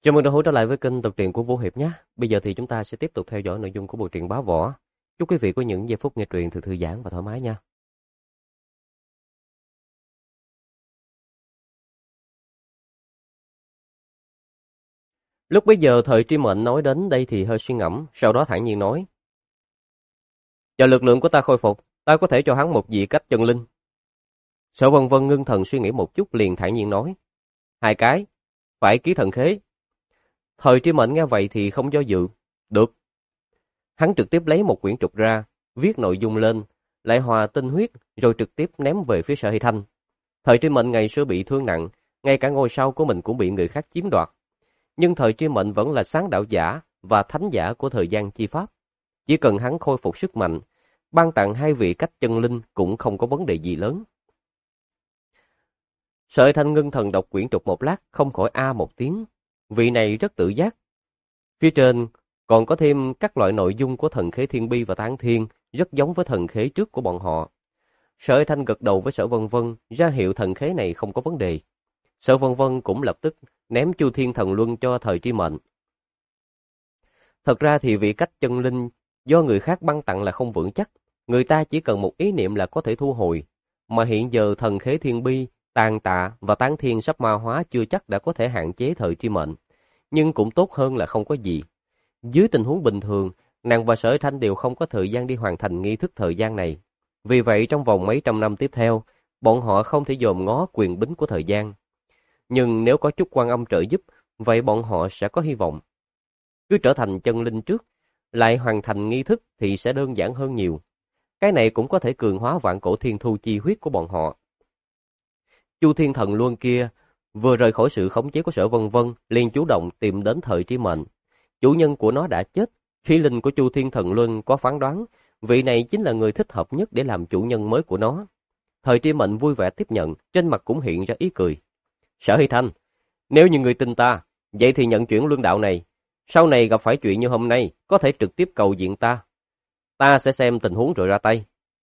Chào mừng đã hữu trở lại với kênh đọc truyện của Vũ Hiệp nhé. Bây giờ thì chúng ta sẽ tiếp tục theo dõi nội dung của bộ truyện Bá Võ. Chúc quý vị có những giây phút nghe truyện thật thư giãn và thoải mái nha. Lúc bấy giờ thời Tri Mệnh nói đến đây thì hơi suy ngẫm, sau đó thản nhiên nói: "Chờ lực lượng của ta khôi phục, ta có thể cho hắn một vị cách chân linh." Sở Vân Vân ngưng thần suy nghĩ một chút liền thản nhiên nói: "2 cái, phải ký thần khế." Thời Tri Mệnh nghe vậy thì không do dự, "Được." Hắn trực tiếp lấy một quyển trục ra, viết nội dung lên, lại hòa tinh huyết rồi trực tiếp ném về phía Sở Hy Thanh. Thời Tri Mệnh ngày xưa bị thương nặng, ngay cả ngôi sao của mình cũng bị người khác chiếm đoạt. Nhưng Thời Tri Mệnh vẫn là sáng đạo giả và thánh giả của thời gian chi pháp. Chỉ cần hắn khôi phục sức mạnh, ban tặng 2 vị cách chân linh cũng không có vấn đề gì lớn. Sở Hy Thanh ngưng thần đọc quyển trục một lát, không khỏi a một tiếng. Vị này rất tự giác. Phía trên còn có thêm các loại nội dung của thần khế thiên bi và tán thiên, rất giống với thần khế trước của bọn họ. Sở Hy Thanh gật đầu với Sở Vân Vân, ra hiệu thần khế này không có vấn đề. Sở Vân Vân cũng lập tức ném Chu Thiên Thần Luân cho Thời Tri Mệnh. Thật ra thì vị cách chân linh do người khác ban tặng là không vững chắc, người ta chỉ cần một ý niệm là có thể thu hồi. Mà hiện giờ thần khế thiên bi, tàn tạ và tán thiên sắp ma hóa chưa chắc đã có thể hạn chế Thời Tri Mệnh, nhưng cũng tốt hơn là không có gì. Dưới tình huống bình thường, nàng và Sở Thanh đều không có thời gian đi hoàn thành nghi thức thời gian này. Vì vậy trong vòng mấy trăm năm tiếp theo, bọn họ không thể dòm ngó quyền bính của thời gian. Nhưng nếu có chút Quan Âm trợ giúp, vậy bọn họ sẽ có hy vọng. Cứ trở thành chân linh trước, lại hoàn thành nghi thức thì sẽ đơn giản hơn nhiều. Cái này cũng có thể cường hóa vạn cổ thiên thu chi huyết của bọn họ. Chu Thiên Thần Luân kia vừa rời khỏi sự khống chế của Sở Vân Vân, liền chủ động tìm đến Thời Tri Mệnh. Chủ nhân của nó đã chết, khí linh của Chu Thiên Thần Luân có phán đoán, vị này chính là người thích hợp nhất để làm chủ nhân mới của nó. Thời Tri Mệnh vui vẻ tiếp nhận, trên mặt cũng hiện ra ý cười. Sở Hy Thanh, nếu như người tin ta, vậy thì nhận chuyển luân đạo này. Sau này gặp phải chuyện như hôm nay, có thể trực tiếp cầu viện ta. Ta sẽ xem tình huống rồi ra tay.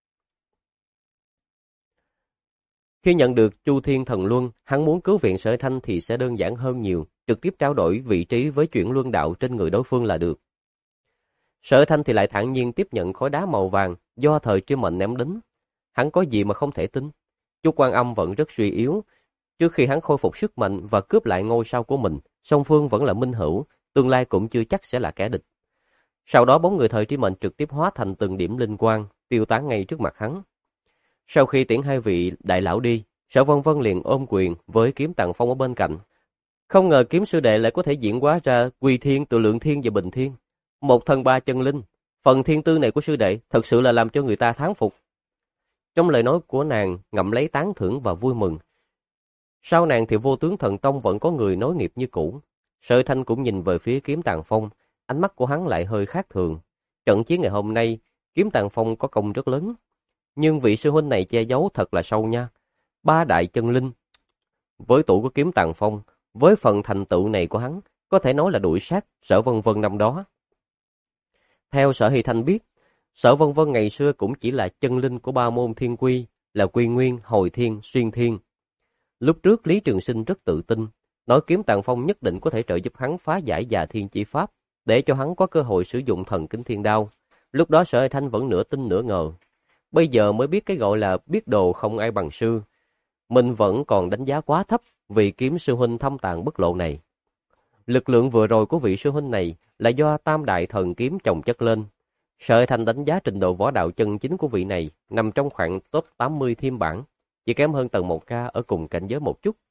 Khi nhận được Chu Thiên Thần Luân, hắn muốn cứu viện Sở Hy Thanh thì sẽ đơn giản hơn nhiều, trực tiếp trao đổi vị trí với chuyển luân đạo trên người đối phương là được. Sở Hy Thanh thì lại thản nhiên tiếp nhận khối đá màu vàng do Thời Tri Mệnh ném đến. Hắn có gì mà không thể tin? Chu Quan Âm vẫn rất suy yếu. Trước khi hắn khôi phục sức mạnh và cướp lại ngôi sao của mình, song phương vẫn là minh hữu, tương lai cũng chưa chắc sẽ là kẻ địch. Sau đó bóng người Thời Tri Mệnh trực tiếp hóa thành từng điểm linh quang, tiêu tán ngay trước mặt hắn. Sau khi tiễn 2 vị đại lão đi, Sở Vân Vân liền ôm quyền với Kiếm Tàng Phong ở bên cạnh. Không ngờ Kiếm sư đệ lại có thể diễn hóa ra Quy Thiên, Tự Lượng Thiên và Bình Thiên, một thần 3 chân linh. Phần thiên tư này của sư đệ thật sự là làm cho người ta thán phục. Trong lời nói của nàng ngậm lấy tán thưởng và vui mừng. Sau nàng thì Vô Tướng Thần Tông vẫn có người nối nghiệp như cũ. Sở Thanh cũng nhìn về phía Kiếm Tàng Phong, ánh mắt của hắn lại hơi khác thường. Trận chiến ngày hôm nay, Kiếm Tàng Phong có công rất lớn, nhưng vị sư huynh này che giấu thật là sâu nha. 3 đại chân linh. Với tuổi của Kiếm Tàng Phong, với phần thành tựu này của hắn, có thể nói là đuổi sát Sở Vân Vân năm đó. Theo Sở Hy Thanh biết, Sở Vân Vân ngày xưa cũng chỉ là chân linh của 3 môn thiên quy, là Quy Nguyên, Hồi Thiên, Xuyên Thiên. Lúc trước Lý Trường Sinh rất tự tin, nói Kiếm Tàng Phong nhất định có thể trợ giúp hắn phá giải Già Thiên Chỉ Pháp, để cho hắn có cơ hội sử dụng thần kính thiên đao. Lúc đó Sở Hy Thanh vẫn nửa tin nửa ngờ. Bây giờ mới biết cái gọi là biết đồ không ai bằng sư. Mình vẫn còn đánh giá quá thấp vị Kiếm sư huynh thâm tàng bất lộ này. Lực lượng vừa rồi của vị sư huynh này là do tam đại thần kiếm chồng chất lên. Sở Hy Thanh đánh giá trình độ võ đạo chân chính của vị này nằm trong khoảng top 80 thiên bản, chỉ kém hơn tầng 1K ở cùng cảnh giới một chút.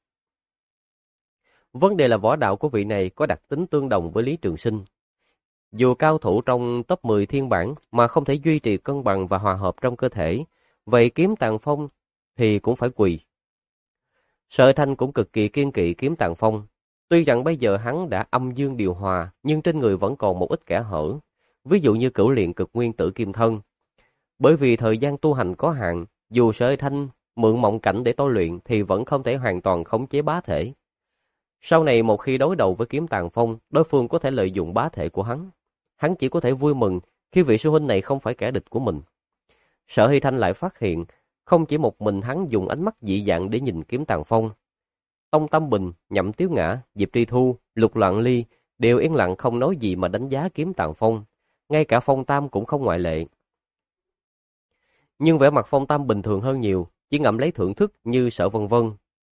Vấn đề là võ đạo của vị này có đặc tính tương đồng với Lý Trường Sinh. Dù cao thủ trong top 10 thiên bản mà không thể duy trì cân bằng và hòa hợp trong cơ thể, vậy Kiếm Tàng Phong thì cũng phải quỳ. Sở Thanh cũng cực kỳ kiên kỵ Kiếm Tàng Phong. Tuy rằng bây giờ hắn đã âm dương điều hòa, nhưng trên người vẫn còn một ít kẽ hở. Ví dụ như Cửu Luyện Cực Nguyên Tử Kim Thân. Bởi vì thời gian tu hành có hạn, dù Sở Thanh mượn mộng cảnh để tôi luyện thì vẫn không thể hoàn toàn khống chế bá thể. Sau này một khi đối đầu với Kiếm Tàng Phong, đối phương có thể lợi dụng bá thể của hắn. Hắn chỉ có thể vui mừng khi vị sư huynh này không phải kẻ địch của mình. Sở Hy Thanh lại phát hiện, không chỉ một mình hắn dùng ánh mắt dị dạng để nhìn Kiếm Tàng Phong. Tông Tâm Bình, Nhậm Tiếu Ngã, Diệp Tri Thu, Lục Loạn Ly đều yên lặng không nói gì mà đánh giá Kiếm Tàng Phong, ngay cả Phong Tam cũng không ngoại lệ. Nhưng vẻ mặt Phong Tam bình thường hơn nhiều, chỉ ngậm lấy thưởng thức như Sở Vân Vân.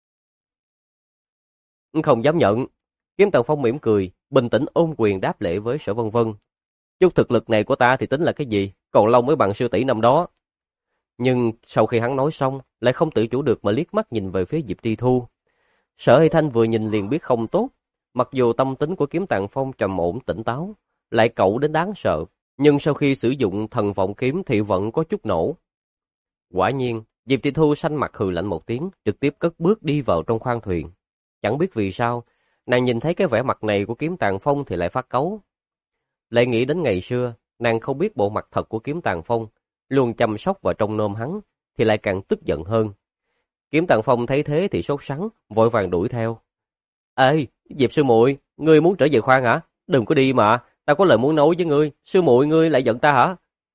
Không dám nhận. Kiếm Tàng Phong mỉm cười, bình tĩnh ôm quyền đáp lễ với Sở Vân Vân. Chút thực lực này của ta thì tính là cái gì, còn lâu mới bằng sư tỷ năm đó. Nhưng sau khi hắn nói xong, lại không tự chủ được mà liếc mắt nhìn về phía Diệp Tri Thu. Sở Hy Thanh vừa nhìn liền biết không tốt, mặc dù tâm tính của Kiếm Tàng Phong trầm ổn tỉnh táo, lại cẩu đến đáng sợ, nhưng sau khi sử dụng thần vọng kiếm thì vẫn có chút nổ. Quả nhiên, Diệp Tri Thu xanh mặt hừ lạnh một tiếng, trực tiếp cất bước đi vào trong khoang thuyền. Chẳng biết vì sao, nàng nhìn thấy cái vẻ mặt này của Kiếm Tàng Phong thì lại phát cáu. Lại nghĩ đến ngày xưa, nàng không biết bộ mặt thật của Kiếm Tàng Phong, luôn chăm sóc và trông nom hắn, thì lại càng tức giận hơn. Kiếm Tàng Phong thấy thế thì sốt sắng, vội vàng đuổi theo. Ê, Diệp sư muội, ngươi muốn trở về khoang hả? Đừng có đi mà, ta có lời muốn nói với ngươi, sư muội ngươi lại giận ta hả?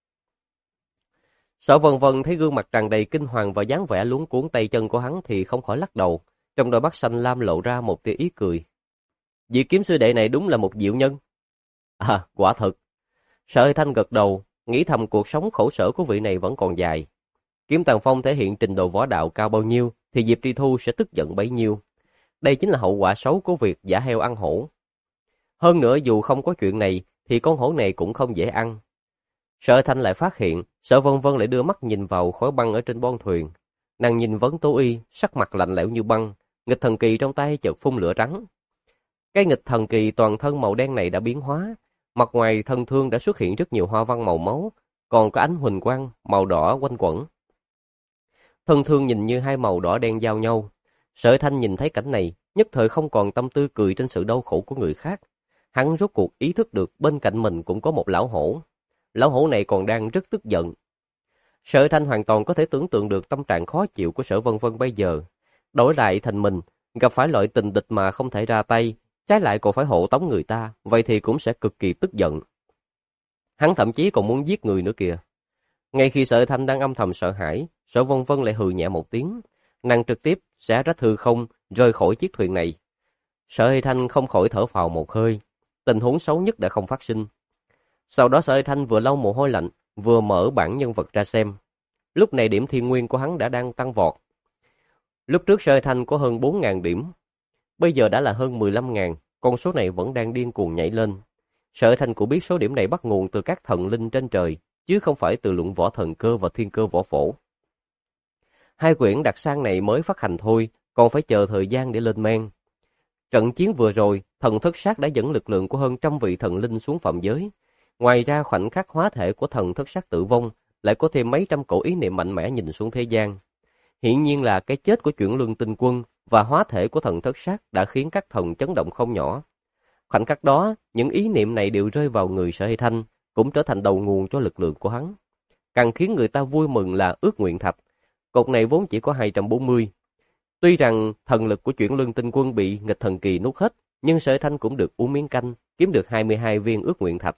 Sở Vân Vân thấy gương mặt tràn đầy kinh hoàng và dáng vẻ luống cuống tay chân của hắn thì không khỏi lắc đầu, trong đôi mắt xanh lam lộ ra một tia ý cười. Vị kiếm sư đệ này đúng là một diệu nhân. À, quả thực. Sở Hy Thanh gật đầu, nghĩ thầm cuộc sống khổ sở của vị này vẫn còn dài. Kiếm Tàng Phong thể hiện trình độ võ đạo cao bao nhiêu thì Diệp Tri Thu sẽ tức giận bấy nhiêu. Đây chính là hậu quả xấu của việc giả heo ăn hổ. Hơn nữa dù không có chuyện này thì con hổ này cũng không dễ ăn. Sở Thanh lại phát hiện, Sở Vân Vân lại đưa mắt nhìn vào khối băng ở trên bon thuyền. Nàng nhìn Vấn Tố Y, sắc mặt lạnh lẽo như băng, nghịch thần kỳ trong tay chợt phun lửa trắng. Cái nghịch thần kỳ toàn thân màu đen này đã biến hóa, mặt ngoài thân thương đã xuất hiện rất nhiều hoa văn màu máu, còn có ánh huỳnh quang màu đỏ quanh quẩn. Thân thương nhìn như hai màu đỏ đen giao nhau. Sở Thanh nhìn thấy cảnh này, nhất thời không còn tâm tư cười trên sự đau khổ của người khác. Hắn rốt cuộc ý thức được bên cạnh mình cũng có một lão hổ. Lão hổ này còn đang rất tức giận. Sở Thanh hoàn toàn có thể tưởng tượng được tâm trạng khó chịu của Sở Vân Vân bây giờ. Đổi lại thành mình, gặp phải loại tình địch mà không thể ra tay, trái lại còn phải hộ tống người ta, vậy thì cũng sẽ cực kỳ tức giận. Hắn thậm chí còn muốn giết người nữa kìa. Ngay khi Sở Thanh đang âm thầm sợ hãi, Sở Vân Vân lại hừ nhẹ một tiếng, nàng trực tiếp xé rách hư không, rời khỏi chiếc thuyền này. Sở Hy Thanh không khỏi thở phào một hơi, tình huống xấu nhất đã không phát sinh. Sau đó Sở Hy Thanh vừa lau mồ hôi lạnh, vừa mở bảng nhân vật ra xem. Lúc này điểm thiên nguyên của hắn đã đang tăng vọt. Lúc trước Sở Hy Thanh có hơn 4.000 điểm, bây giờ đã là hơn 15.000, con số này vẫn đang điên cuồng nhảy lên. Sở Hy Thanh cũng biết số điểm này bắt nguồn từ các thần linh trên trời, chứ không phải từ luận võ thần cơ và thiên cơ võ phổ. Hai quyển đặc sang này mới phát hành thôi, còn phải chờ thời gian để lên men. Trận chiến vừa rồi, thần thất sát đã dẫn lực lượng của hơn 100 vị thần linh xuống phạm giới. Ngoài ra khoảnh khắc hóa thể của thần thất sát tử vong, lại có thêm mấy trăm cổ ý niệm mạnh mẽ nhìn xuống thế gian. Hiển nhiên là cái chết của Chuyển Luân Tinh Quân và hóa thể của thần thất sát đã khiến các thần chấn động không nhỏ. Khoảnh khắc đó, những ý niệm này đều rơi vào người Sở Hy Thanh, cũng trở thành đầu nguồn cho lực lượng của hắn. Càng khiến người ta vui mừng là ước nguyện thạch. Cột này vốn chỉ có 240. Tuy rằng thần lực của Chuyển Luân Tinh Quân bị nghịch thần kỳ nuốt hết, nhưng Sở Hy Thanh cũng được uống miếng canh, kiếm được 22 viên ước nguyện thạch.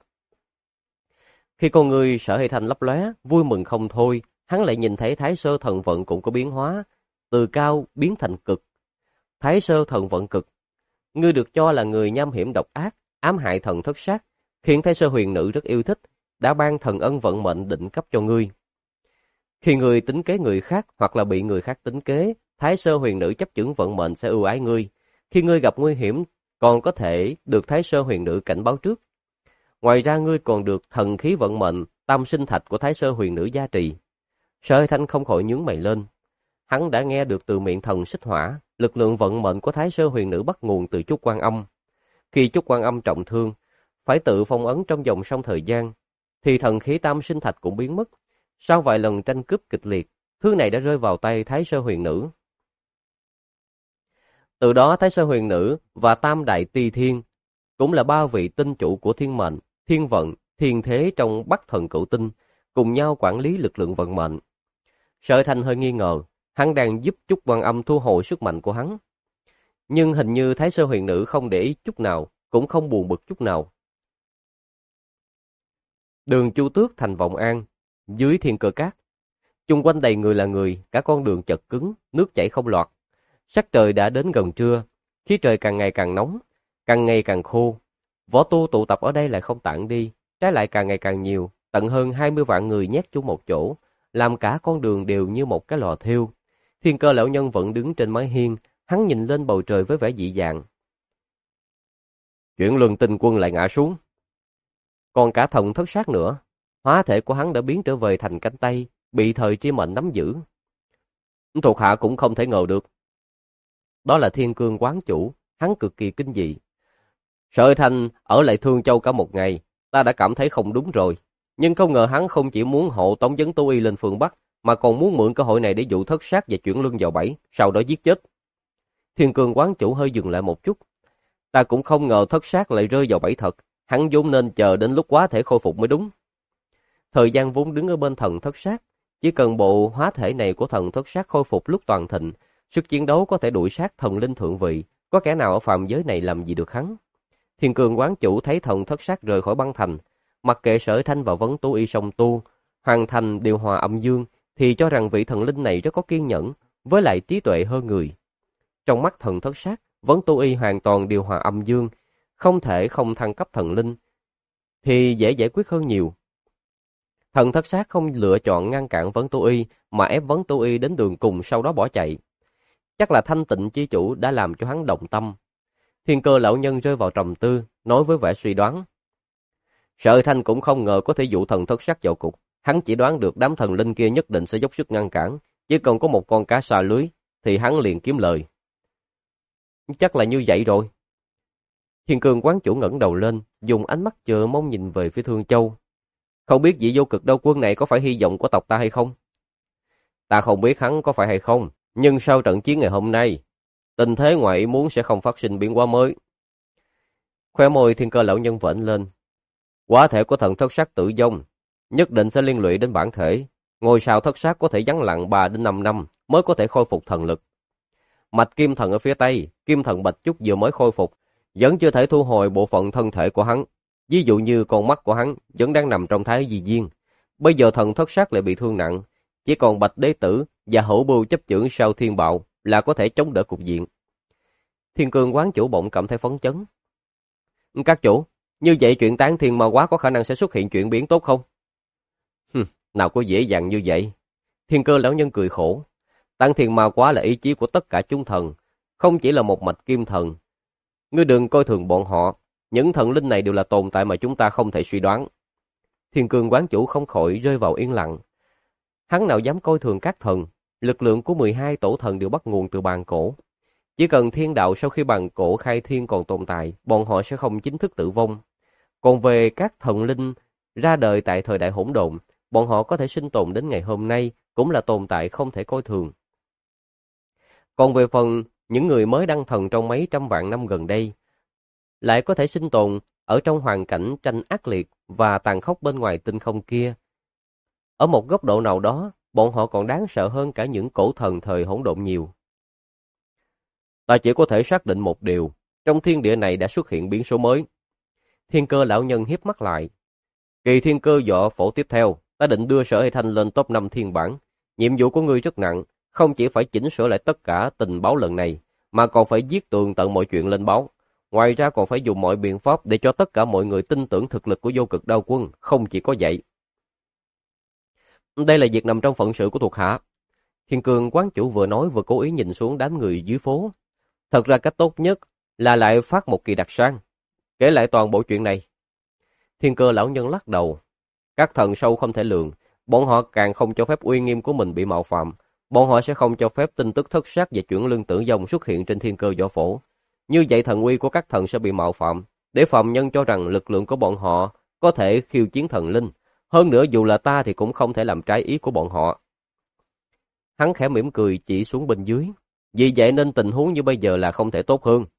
Khi con người Sở Hy Thanh lấp lóe, vui mừng không thôi, hắn lại nhìn thấy Thái Sơ thần vận cũng có biến hóa, từ cao biến thành cực. Thái Sơ thần vận cực, ngươi được cho là người nham hiểm độc ác, ám hại thần thất sát, khiến Thái Sơ huyền nữ rất yêu thích, đã ban thần ân vận mệnh định cấp cho ngươi. Khi ngươi tính kế người khác hoặc là bị người khác tính kế, Thái Sơ huyền nữ chấp chưởng vận mệnh sẽ ưu ái ngươi. Khi ngươi gặp nguy hiểm, còn có thể được Thái Sơ huyền nữ cảnh báo trước. Ngoài ra ngươi còn được thần khí vận mệnh, tam sinh thạch của Thái Sơ huyền nữ gia trì. Sở Hy Thanh không khỏi nhướng mày lên. Hắn đã nghe được từ miệng thần xích hỏa, lực lượng vận mệnh của Thái Sơ huyền nữ bắt nguồn từ Chúc Quan Âm. Khi Chúc Quan Âm trọng thương, phải tự phong ấn trong vòng song thời gian, thì thần khí tam sinh thạch cũng biến mất. Sau vài lần tranh cướp kịch liệt, thứ này đã rơi vào tay Thái Sơ huyền nữ. Từ đó Thái Sơ huyền nữ và Tam Đại Tỳ Thiên cũng là ba vị tinh chủ của thiên mệnh, thiên vận, thiên thế trong Bắc Thần Cửu Tinh, cùng nhau quản lý lực lượng vận mệnh. Sở Thanh hơi nghi ngờ, hắn đang giúp Chúc Quan Âm thu hồi sức mạnh của hắn. Nhưng hình như Thái Sơ huyền nữ không để ý chút nào, cũng không buồn bực chút nào. Đường Chu Tước thành Vọng An, dưới Thiên Cơ Cát. Chung quanh đầy người là người, cả con đường chật cứng, nước chảy không lọt. Sắc trời đã đến gần trưa, khí trời càng ngày càng nóng, càng ngày càng khô. Võ tu tụ tập ở đây lại không tản đi, trái lại càng ngày càng nhiều, tận hơn 20 vạn người nhét chung một chỗ, làm cả con đường đều như một cái lò thiêu. Thiên Cơ lão nhân vẫn đứng trên mái hiên, hắn nhìn lên bầu trời với vẻ dị dạng. Chuyển luân tinh quân lại ngã xuống. Còn cả thần thất sát nữa, hóa thể của hắn đã biến trở về thành cánh tay, bị thời tri mệnh nắm giữ. Thuộc hạ cũng không thể ngờ được. Đó là Thiên Cương quán chủ, hắn cực kỳ kinh dị. Sở Thanh ở lại Thương Châu cả một ngày, ta đã cảm thấy không đúng rồi. Nhưng không ngờ hắn không chỉ muốn hộ tống vấn Tô Y lên phương Bắc, mà còn muốn mượn cơ hội này để dụ thất sát và chuyển luân vào bẫy, sau đó giết chết. Thiên Cương quán chủ hơi dừng lại một chút. Ta cũng không ngờ thất sát lại rơi vào bẫy thật, hắn vốn nên chờ đến lúc quá thể khôi phục mới đúng. Thời gian vốn đứng ở bên thần thất sát, chỉ cần bộ hóa thể này của thần thất sát khôi phục lúc toàn thịnh, sức chiến đấu có thể đuổi sát thần linh thượng vị, có kẻ nào ở phàm giới này làm gì được hắn. Thiên Cương quán chủ thấy thần thất sát rời khỏi băng thành, mặc kệ Sở Thanh và Vấn Tú Y song tu, hoàn thành điều hòa âm dương, thì cho rằng vị thần linh này rất có kiên nhẫn, với lại trí tuệ hơn người. Trong mắt thần thất sát, Vấn Tú Y hoàn toàn điều hòa âm dương, không thể không thăng cấp thần linh, thì dễ giải quyết hơn nhiều. Thần thất sát không lựa chọn ngăn cản Vấn Tú Y, mà ép Vấn Tú Y đến đường cùng sau đó bỏ chạy. Chắc là thanh tịnh chi chủ đã làm cho hắn động tâm. Thiên Cơ lão nhân rơi vào trầm tư, nói với vẻ suy đoán. Sở Thanh cũng không ngờ có thể dụ thần thất sát vào cục. Hắn chỉ đoán được đám thần linh kia nhất định sẽ dốc sức ngăn cản. Chỉ cần có một con cá xa lưới, thì hắn liền kiếm lời. Chắc là như vậy rồi. Thiên Cương quán chủ ngẩng đầu lên, dùng ánh mắt chờ mong nhìn về phía Thương Châu. Không biết vị vô cực đao quân này có phải hy vọng của tộc ta hay không? Ta không biết hắn có phải hay không, nhưng sau trận chiến ngày hôm nay, tình thế ngoài ý muốn sẽ không phát sinh biến hóa mới. Khóe môi Thiên Cơ lão nhân vểnh lên. Quá thể của thần thất sát tử vong, nhất định sẽ liên lụy đến bản thể. Ngôi sao thất sát có thể vắng lặng 3 đến 5 năm mới có thể khôi phục thần lực. Mạch kim thần ở phía Tây, kim thần Bạch Trúc vừa mới khôi phục, vẫn chưa thể thu hồi bộ phận thân thể của hắn. Ví dụ như con mắt của hắn vẫn đang nằm trong thái di viên. Bây giờ thần thất sát lại bị thương nặng, chỉ còn Bạch Đế Tử và Hữu Bưu chấp chưởng sau thiên bạo là có thể chống đỡ cục diện. Thiên Cương quán chủ bỗng cảm thấy phấn chấn. Các chủ, như vậy chuyện tán thiên ma quá có khả năng sẽ xuất hiện chuyển biến tốt không? Nào có dễ dàng như vậy. Thiên Cơ lão nhân cười khổ. Tán thiên ma quá là ý chí của tất cả chúng thần, không chỉ là một mạch kim thần. Ngươi đừng coi thường bọn họ, những thần linh này đều là tồn tại mà chúng ta không thể suy đoán. Thiên Cương quán chủ không khỏi rơi vào yên lặng. Hắn nào dám coi thường các thần, lực lượng của 12 tổ thần đều bắt nguồn từ bàn cổ. Chỉ cần thiên đạo sau khi bàn cổ khai thiên còn tồn tại, bọn họ sẽ không chính thức tử vong. Còn về các thần linh ra đời tại thời đại hỗn độn, bọn họ có thể sinh tồn đến ngày hôm nay, cũng là tồn tại không thể coi thường. Còn về phần những người mới đăng thần trong mấy trăm vạn năm gần đây, lại có thể sinh tồn ở trong hoàn cảnh tranh ác liệt và tàn khốc bên ngoài tinh không kia. Ở một góc độ nào đó, bọn họ còn đáng sợ hơn cả những cổ thần thời hỗn độn nhiều. Ta chỉ có thể xác định một điều, trong thiên địa này đã xuất hiện biến số mới. Thiên Cơ lão nhân hiếp mắt lại. Kỳ thiên cơ võ phổ tiếp theo, ta định đưa Sở Hy Thanh lên top 5 thiên bản. Nhiệm vụ của ngươi rất nặng, không chỉ phải chỉnh sửa lại tất cả tình báo lần này, mà còn phải viết tường tận mọi chuyện lên báo. Ngoài ra còn phải dùng mọi biện pháp để cho tất cả mọi người tin tưởng thực lực của vô cực đao quân, không chỉ có vậy. Đây là việc nằm trong phận sự của thuộc hạ. Thiên Cương quán chủ vừa nói vừa cố ý nhìn xuống đám người dưới phố. Thật ra cách tốt nhất là lại phát một kỳ đặc sang, kể lại toàn bộ chuyện này. Thiên Cơ lão nhân lắc đầu. Các thần sâu không thể lường, bọn họ càng không cho phép uy nghiêm của mình bị mạo phạm. Bọn họ sẽ không cho phép tin tức thất sát và chuyển lương tử vong xuất hiện trên thiên cơ võ phổ. Như vậy thần uy của các thần sẽ bị mạo phạm, để phàm nhân cho rằng lực lượng của bọn họ có thể khiêu chiến thần linh. Hơn nữa dù là ta thì cũng không thể làm trái ý của bọn họ. Hắn khẽ mỉm cười chỉ xuống bên dưới. Vì vậy nên tình huống như bây giờ là không thể tốt hơn.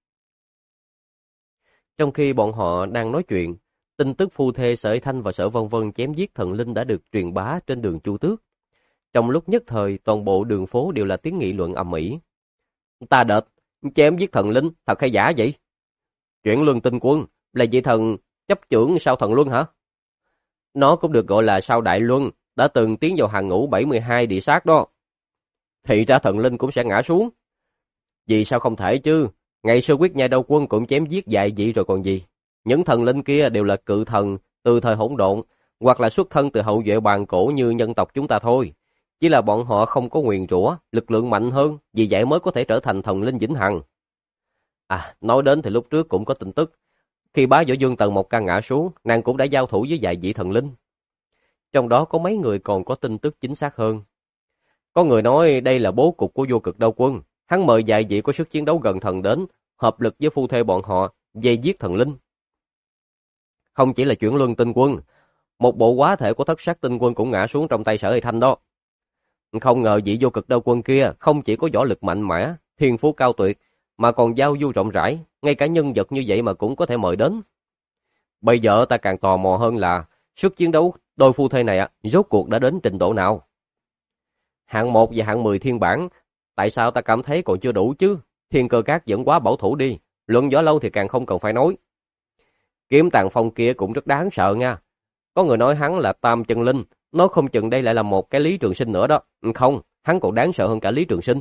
Trong khi bọn họ đang nói chuyện, tin tức phu thê Sở Thanh và Sở Vân Vân chém giết thần linh đã được truyền bá trên đường Chu Tước. Trong lúc nhất thời, toàn bộ đường phố đều là tiếng nghị luận ầm ĩ. Ta đệt, chém giết thần linh, thật hay giả vậy? Chuyển luân tinh quân, là vị thần chấp chưởng sao thần luân hả? Nó cũng được gọi là sao đại luân, đã từng tiến vào hàng ngũ 72 địa sát đó. Thì ra thần linh cũng sẽ ngã xuống. Vì sao không thể chứ? Ngày xưa Quyết Nhai Đao Quân cũng chém giết vài vị rồi còn gì. Những thần linh kia đều là cự thần từ thời hỗn độn, hoặc là xuất thân từ hậu duệ bàn cổ như nhân tộc chúng ta thôi. Chỉ là bọn họ không có nguyền rủa, lực lượng mạnh hơn, vì vậy mới có thể trở thành thần linh vĩnh hằng. À, nói đến thì lúc trước cũng có tin tức. Khi bá Võ Dương Tần một ca ngã xuống, nàng cũng đã giao thủ với vài vị thần linh. Trong đó có mấy người còn có tin tức chính xác hơn. Có người nói đây là bố cục của Vô Cực Đao Quân. Hắn mời vài vị có sức chiến đấu gần thần đến, hợp lực với phu thê bọn họ, dây giết thần linh. Không chỉ là chuyển luân tinh quân, một bộ quá thể của thất sát tinh quân cũng ngã xuống trong tay Sở Hy Thanh đó. Không ngờ vị Vô Cực Đao Quân kia không chỉ có võ lực mạnh mẽ, thiên phú cao tuyệt, mà còn giao du rộng rãi, ngay cả nhân vật như vậy mà cũng có thể mời đến. Bây giờ ta càng tò mò hơn là sức chiến đấu đôi phu thê này rốt cuộc đã đến trình độ nào? Hạng 1 và hạng 10 thiên bản, tại sao ta cảm thấy còn chưa đủ chứ? Thiên Cơ Các vẫn quá bảo thủ đi, luận võ lâu thì càng không cần phải nói. Kiếm Tàng Phong kia cũng rất đáng sợ nha. Có người nói hắn là tam chân linh, nói không chừng đây lại là một cái Lý Trường Sinh nữa đó. Không, hắn còn đáng sợ hơn cả Lý Trường Sinh.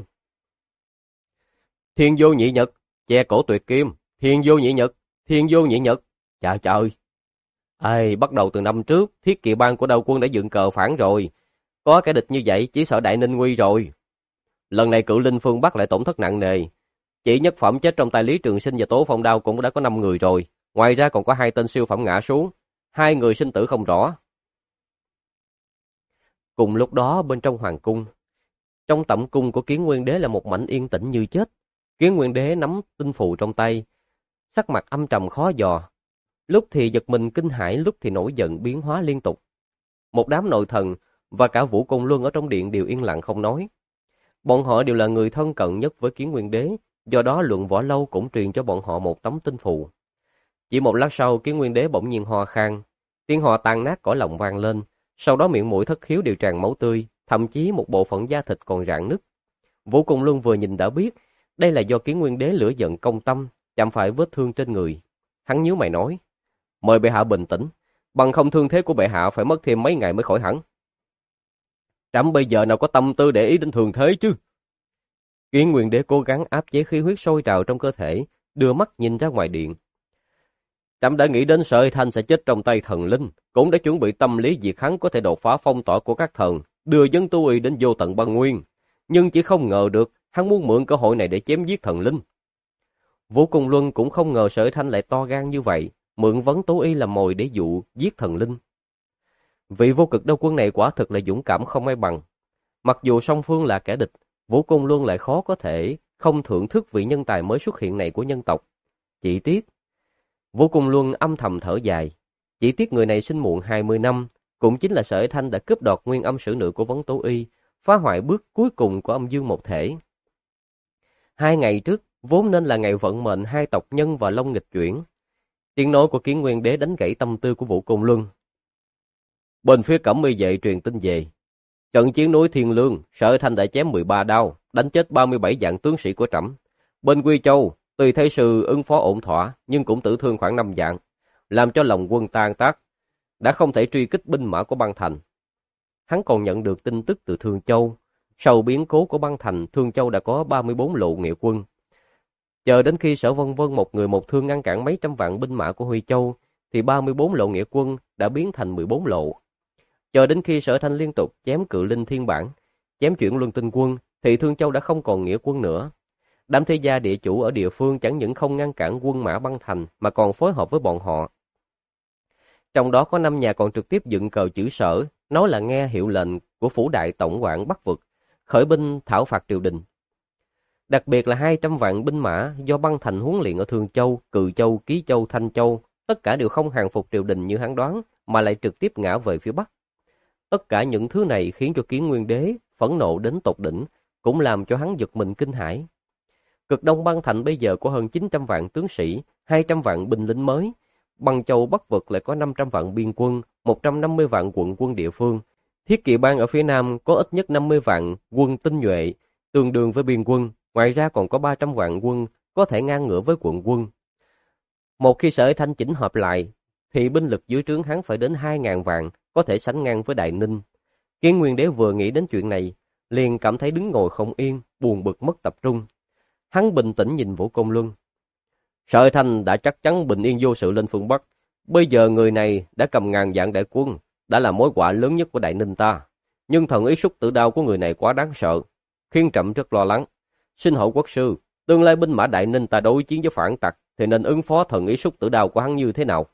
Thiên Vô Nhị Nhật, che cổ tuyệt kim, Thiên Vô Nhị Nhật, Thiên Vô Nhị Nhật. Trời trời! Bắt đầu từ năm trước, Thiết Kỵ Bang của Đao Quân đã dựng cờ phản rồi. Có kẻ địch như vậy chỉ sợ Đại Ninh nguy rồi. Lần này Cự Linh phương Bắc lại tổn thất nặng nề. Chỉ nhất phẩm chết trong tay Lý Trường Sinh và Tố Phong Đao cũng đã có 5 người rồi. Ngoài ra còn có 2 tên siêu phẩm ngã xuống. 2 người sinh tử không rõ. Cùng lúc đó bên trong hoàng cung, trong tẩm cung của Kiến Nguyên Đế là một mảnh yên tĩnh như chết. Kiến Nguyên Đế nắm tinh phù trong tay, sắc mặt âm trầm khó dò. Lúc thì giật mình kinh hãi, lúc thì nổi giận biến hóa liên tục. Một đám nội thần và cả Vũ Côn Luân ở trong điện đều yên lặng không nói. Bọn họ đều là người thân cận nhất với Kiến Nguyên Đế, do đó Luận Võ Lâu cũng truyền cho bọn họ một tấm tinh phù. Chỉ một lát sau, Kiến Nguyên Đế bỗng nhiên ho khan, tiếng ho tan nát cõi lòng vang lên, sau đó miệng mũi thất khiếu đều tràn máu tươi, thậm chí một bộ phận da thịt còn rạn nứt. Vũ Côn Luân vừa nhìn đã biết, đây là do Kiến Nguyên Đế lửa giận công tâm, chạm phải vết thương trên người. Hắn nhíu mày nói: "Mời bệ hạ bình tĩnh, bằng không thương thế của bệ hạ phải mất thêm mấy ngày mới khỏi hẳn." "Trẫm bây giờ nào có tâm tư để ý đến thường thế chứ?" Kiến Nguyên Đế cố gắng áp chế khí huyết sôi trào trong cơ thể, đưa mắt nhìn ra ngoài điện. "Trẫm đã nghĩ đến Sở Hy Thanh sẽ chết trong tay thần linh, cũng đã chuẩn bị tâm lý việc hắn có thể đột phá phong tỏa của các thần, đưa Dân Tu Y đến vô tận băng nguyên, nhưng chỉ không ngờ được hắn muốn mượn cơ hội này để chém giết thần linh." Vũ Cung Luân cũng không ngờ Sở Hy Thanh lại to gan như vậy, mượn vấn Tố Y làm mồi để dụ giết thần linh. Vị Vô Cực Đao Quân này quả thực là dũng cảm không ai bằng. Mặc dù song phương là kẻ địch, Vũ Cung Luân lại khó có thể không thưởng thức vị nhân tài mới xuất hiện này của nhân tộc. Chỉ tiếc, Vũ Cung Luân âm thầm thở dài. Chỉ tiếc người này sinh muộn 20 năm, cũng chính là Sở Hy Thanh đã cướp đoạt nguyên âm sử nữ của Vấn Tố Y, phá hoại bước cuối cùng của âm dương một thể. 2 ngày trước, vốn nên là ngày vận mệnh hai tộc Nhân và Long nghịch chuyển. Tiếng nói của Kiến Nguyên Đế đánh gãy tâm tư của Vũ Cung Luân. Bên phía Cẩm Y vệ truyền tin về, trận chiến núi Thiên Lương, Sở Hy Thanh đã chém 13 đao, đánh chết 37 vạn tướng sĩ của trẫm. Bên Quy Châu, Tùy Thái Sư ứng phó ổn thỏa, nhưng cũng tử thương khoảng 5 vạn, làm cho lòng quân tan tác, đã không thể truy kích binh mã của băng thành. Hắn còn nhận được tin tức từ Thương Châu. Sau biến cố của băng thành, Thương Châu đã có 34 lộ nghĩa quân. Chờ đến khi Sở Vân Vân một người một thương ngăn cản mấy trăm vạn binh mã của Huy Châu, thì 34 lộ nghĩa quân đã biến thành 14 lộ. Chờ đến khi Sở Thanh liên tục chém Cự Linh thiên bản, chém chuyển luân tinh quân, thì Thương Châu đã không còn nghĩa quân nữa. Đám thế gia địa chủ ở địa phương chẳng những không ngăn cản quân mã băng thành, mà còn phối hợp với bọn họ. Trong đó có 5 nhà còn trực tiếp dựng cờ chữ Sở, nói là nghe hiệu lệnh của phủ đại tổng quản Bắc vực, khởi binh thảo phạt triều đình. Đặc biệt là 200 vạn binh mã do băng thành huấn luyện ở Thương Châu, Cự Châu, Ký Châu, Thanh Châu, tất cả đều không hàng phục triều đình như hắn đoán, mà lại trực tiếp ngã về phía Bắc. Tất cả những thứ này khiến cho Kiến Nguyên Đế phẫn nộ đến tột đỉnh, cũng làm cho hắn giật mình kinh hãi. Cực Đông băng thành bây giờ có hơn 900 vạn tướng sĩ, 200 vạn binh lính mới. Băng Châu Bắc vực lại có 500 vạn biên quân, 150 vạn quận quân địa phương. Thiết Kỵ Bang ở phía Nam có ít nhất 50 vạn quân tinh nhuệ, tương đương với biên quân. Ngoài ra còn có 300 vạn quân có thể ngang ngửa với quận quân. Một khi Sở Hy Thanh chỉnh hợp lại, thì binh lực dưới trướng hắn phải đến 2.000 vạn, có thể sánh ngang với Đại Ninh. Kiến Nguyên Đế vừa nghĩ đến chuyện này, liền cảm thấy đứng ngồi không yên, buồn bực mất tập trung. Hắn bình tĩnh nhìn Vũ Công Luân. Sở Thanh đã chắc chắn bình yên vô sự lên phương Bắc. Bây giờ người này đã cầm ngàn vạn đại quân, đã là mối họa lớn nhất của Đại Ninh ta. Nhưng thần ý súc tử đao của người này quá đáng sợ, khiến trẫm rất lo lắng. Xin hỏi quốc sư, tương lai binh mã Đại Ninh ta đối chiến với phản tặc thì nên ứng phó thần ý súc tử đao của hắn như thế nào?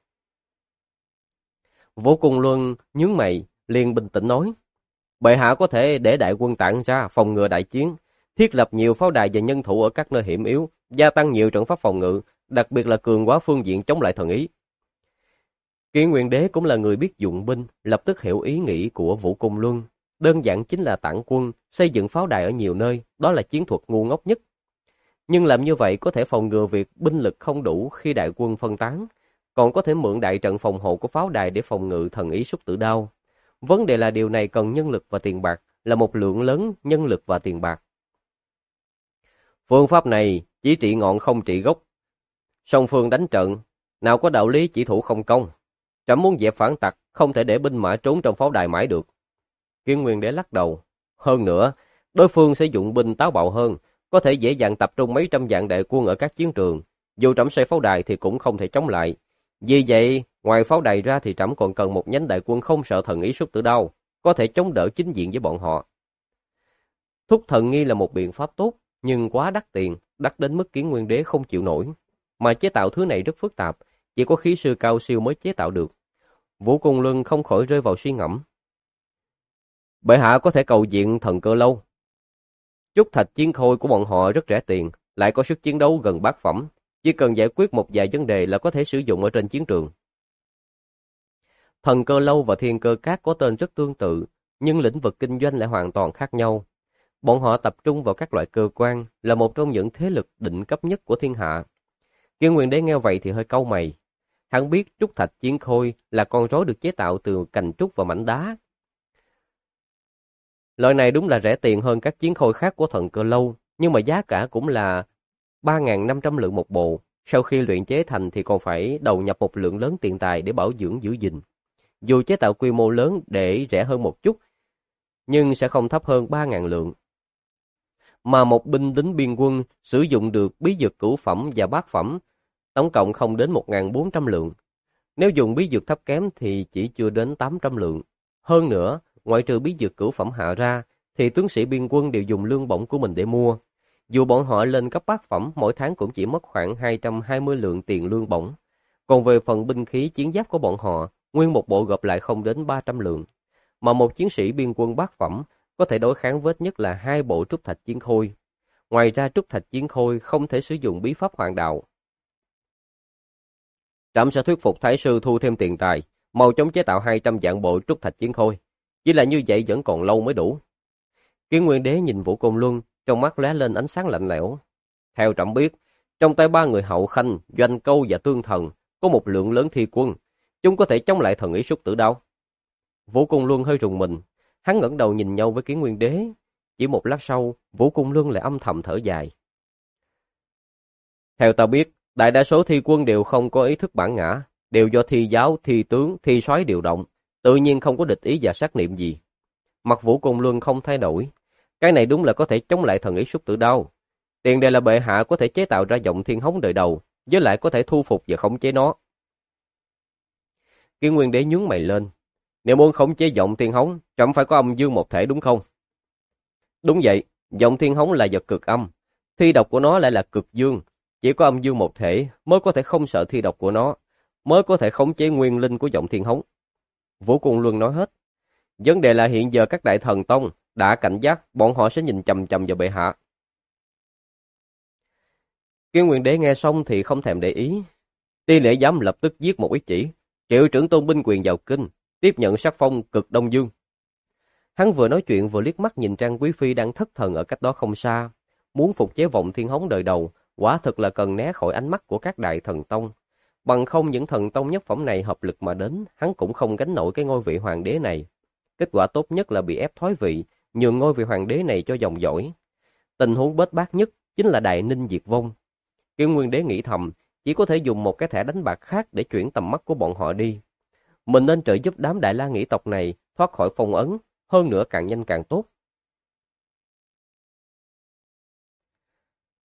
Vũ Công Luân nhướng mày, liền bình tĩnh nói: Bệ hạ có thể để đại quân tản ra phòng ngừa đại chiến, thiết lập nhiều pháo đài và nhân thủ ở các nơi hiểm yếu, gia tăng nhiều trận pháp phòng ngự, đặc biệt là cường hóa phương diện chống lại thần ý. Kiến Nguyên Đế cũng là người biết dụng binh, lập tức hiểu ý nghĩ của Vũ Công Luân. Đơn giản chính là tản quân, xây dựng pháo đài ở nhiều nơi, đó là chiến thuật ngu ngốc nhất. Nhưng làm như vậy có thể phòng ngừa việc binh lực không đủ khi đại quân phân tán, còn có thể mượn đại trận phòng hộ của pháo đài để phòng ngự thần ý súc tử đao. Vấn đề là điều này cần nhân lực và tiền bạc, là một lượng lớn nhân lực và tiền bạc. Phương pháp này chỉ trị ngọn không trị gốc. Song phương đánh trận, nào có đạo lý chỉ thủ không công. Trẫm muốn dẹp phản tặc, không thể để binh mã trốn trong pháo đài mãi được. Kiến Nguyên Đế lắc đầu. Hơn nữa, đối phương sẽ dụng binh táo bạo hơn, có thể dễ dàng tập trung mấy trăm vạn đại quân ở các chiến trường. Dù trẫm xây pháo đài thì cũng không thể chống lại. Vì vậy, ngoài pháo đài ra thì trẫm còn cần một nhánh đại quân không sợ thần ý súc tử đao, có thể chống đỡ chính diện với bọn họ. Thúc thần nghi là một biện pháp tốt, nhưng quá đắt tiền, đắt đến mức Kiến Nguyên Đế không chịu nổi. Mà chế tạo thứ này rất phức tạp, chỉ có khí sư cao siêu mới chế tạo được. Vũ Công Luân không khỏi rơi vào suy ngẫm. Bệ hạ có thể cầu viện Thần Cơ Lâu. Trúc thạch chiến khôi của bọn họ rất rẻ tiền, lại có sức chiến đấu gần bát phẩm, chỉ cần giải quyết một vài vấn đề là có thể sử dụng ở trên chiến trường. Thần Cơ Lâu và Thiên Cơ Các có tên rất tương tự, nhưng lĩnh vực kinh doanh lại hoàn toàn khác nhau. Bọn họ tập trung vào các loại cơ quan, là một trong những thế lực đỉnh cấp nhất của thiên hạ. Kiến Nguyên Đế nghe vậy thì hơi cau mày. Hắn biết trúc thạch chiến khôi là con rối được chế tạo từ cành trúc và mảnh đá. Loại này đúng là rẻ tiền hơn các chiến khôi khác của Thần Cơ Lâu, nhưng mà giá cả cũng là 3.500 lượng một bộ. Sau khi luyện chế thành thì còn phải đầu nhập một lượng lớn tiền tài để bảo dưỡng giữ gìn. Dù chế tạo quy mô lớn để rẻ hơn một chút, nhưng sẽ không thấp hơn 3.000 lượng. Mà một binh lính biên quân sử dụng được bí dược cửu phẩm và bát phẩm, tổng cộng không đến 1.400 lượng. Nếu dùng bí dược thấp kém thì chỉ chưa đến 800 lượng. Hơn nữa, ngoại trừ bí dược cửu phẩm hạ ra, thì tướng sĩ biên quân đều dùng lương bổng của mình để mua. Dù bọn họ lên cấp bát phẩm, mỗi tháng cũng chỉ mất khoảng 220 lượng tiền lương bổng. Còn về phần binh khí chiến giáp của bọn họ, nguyên một bộ gộp lại không đến 300 lượng. Mà một chiến sĩ biên quân bát phẩm có thể đối kháng với ít nhất là 2 bộ trúc thạch chiến khôi. Ngoài ra trúc thạch chiến khôi không thể sử dụng bí pháp hoàng đạo. Trẫm sẽ thuyết phục Thái sư thu thêm tiền tài, mau chóng chế tạo 200 vạn bộ trúc thạch chiến khôi. Chỉ là như vậy vẫn còn lâu mới đủ. Kiến Nguyên Đế nhìn Vũ Công Luân, trong mắt lóe lên ánh sáng lạnh lẽo. Theo trẫm biết, trong tay ba người Hậu Khanh, Doanh Câu và Tương Thần có một lượng lớn thi quân, chúng có thể chống lại thần ý súc tử đao. Vũ Công Luân hơi rùng mình, hắn ngẩng đầu nhìn nhau với Kiến Nguyên Đế. Chỉ một lát sau, Vũ Công Luân lại âm thầm thở dài. Theo ta biết, đại đa số thi quân đều không có ý thức bản ngã, đều do thi giáo, thi tướng, thi soái điều động, tự nhiên không có địch ý và sát niệm gì. Mặt Vũ Công Luân không thay đổi. Cái này đúng là có thể chống lại thần ý súc tử đao. Tiền đề là bệ hạ có thể chế tạo ra giọng thiên hống đời đầu, với lại có thể thu phục và khống chế nó. Kiến Nguyên Đế nhướng mày lên. Nếu muốn khống chế giọng thiên hống, trẫm phải có âm dương một thể đúng không? Đúng vậy, giọng thiên hống là vật cực âm, thi độc của nó lại là cực dương. Chỉ có âm dương một thể mới có thể không sợ thi độc của nó, mới có thể khống chế nguyên linh của giọng thiên hống. Vũ Công Luân nói hết. Vấn đề là hiện giờ các đại thần tông đã cảnh giác, bọn họ sẽ nhìn chằm chằm vào bệ hạ. Kiến Nguyên Đế nghe xong thì không thèm để ý. Ti lễ giám lập tức viết một ý chỉ, triệu trưởng tôn binh quyền vào kinh, tiếp nhận sắc phong cực Đông Dương. Hắn vừa nói chuyện vừa liếc mắt nhìn Trang Quý Phi đang thất thần ở cách đó không xa. Muốn phục chế vọng thiên hống đời đầu, quả thực là cần né khỏi ánh mắt của các đại thần tông. Bằng không những thần tông nhất phẩm này hợp lực mà đến, hắn cũng không gánh nổi cái ngôi vị hoàng đế này. Kết quả tốt nhất là bị ép thoái vị, nhường ngôi vị hoàng đế này cho dòng dõi. Tình huống bết bát nhất chính là Đại Ninh diệt vong. Kiến Nguyên Đế nghĩ thầm, chỉ có thể dùng một cái thẻ đánh bạc khác để chuyển tầm mắt của bọn họ đi. Mình nên trợ giúp đám Đại La Nghĩ tộc này thoát khỏi phong ấn, hơn nữa càng nhanh càng tốt.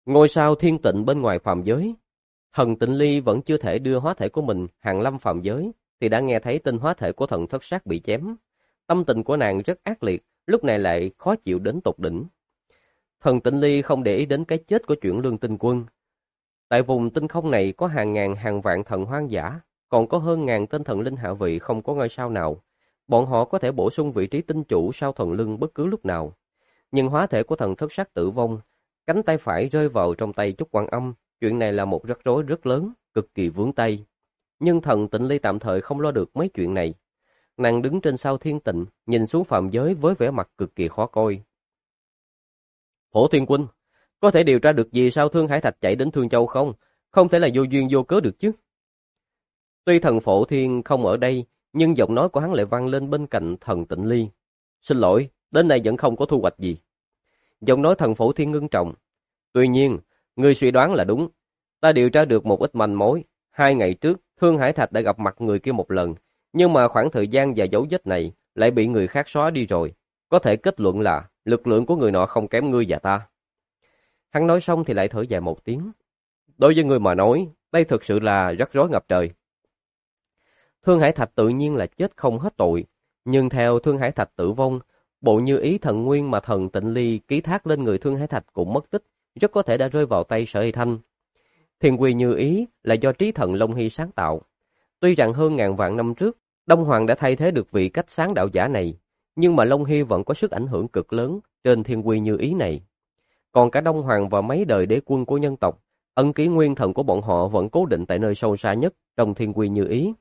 Ngôi sao thiên tịnh bên ngoài phàm giới. Thần Tịnh Ly vẫn chưa thể đưa hóa thể của mình hàng lâm phàm giới, thì đã nghe thấy tin hóa thể của thần thất sát bị chém. Tâm tình của nàng rất ác liệt, lúc này lại khó chịu đến tột đỉnh. Thần Tịnh Ly không để ý đến cái chết của Chuyển Lương Tinh Quân. Tại vùng tinh không này có hàng ngàn hàng vạn thần hoang dã, còn có hơn ngàn tên thần linh hạ vị không có ngôi sao nào. Bọn họ có thể bổ sung vị trí tinh chủ sau thần lưng bất cứ lúc nào. Nhưng hóa thể của thần thất sát tử vong, cánh tay phải rơi vào trong tay Chúc Quan Âm, chuyện này là một rắc rối rất lớn, cực kỳ vướng tay. Nhưng thần Tịnh Ly tạm thời không lo được mấy chuyện này. Nàng đứng trên sao thiên tịnh, nhìn xuống phàm giới với vẻ mặt cực kỳ khó coi. Phổ Thiên Huynh, có thể điều tra được gì sao Thương Hải Thạch chạy đến Thương Châu không? Không thể là vô duyên vô cớ được chứ. Tuy thần Phổ Thiên không ở đây, nhưng giọng nói của hắn lại vang lên bên cạnh thần Tịnh Ly. Xin lỗi, đến nay vẫn không có thu hoạch gì. Giọng nói thần Phổ Thiên ngưng trọng. Tuy nhiên, ngươi suy đoán là đúng. Ta điều tra được một ít manh mối. 2 ngày trước, Thương Hải Thạch đã gặp mặt người kia một lần, nhưng mà khoảng thời gian và dấu vết này lại bị người khác xóa đi rồi. Có thể kết luận là lực lượng của người nọ không kém ngươi và ta. Hắn nói xong thì lại thở dài một tiếng. Đối với ngươi mà nói, đây thực sự là rắc rối ngập trời. Thương Hải Thạch tự nhiên là chết không hết tội, nhưng theo Thương Hải Thạch tử vong, bộ Như Ý thần nguyên mà thần Tịnh Ly ký thác lên người Thương Hải Thạch cũng mất tích, rất có thể đã rơi vào tay Sở Hy Thanh. Thiên quy Như Ý là do trí thần Long Hy sáng tạo. Tuy rằng hơn ngàn vạn năm trước, Đông Hoàng đã thay thế được vị cách sáng đạo giả này, nhưng mà Long Hy vẫn có sức ảnh hưởng cực lớn trên Thiên quy Như Ý này. Còn cả Đông Hoàng và mấy đời đế quân của nhân tộc, ân ký nguyên thần của bọn họ vẫn cố định tại nơi sâu xa nhất trong Thiên quy Như Ý.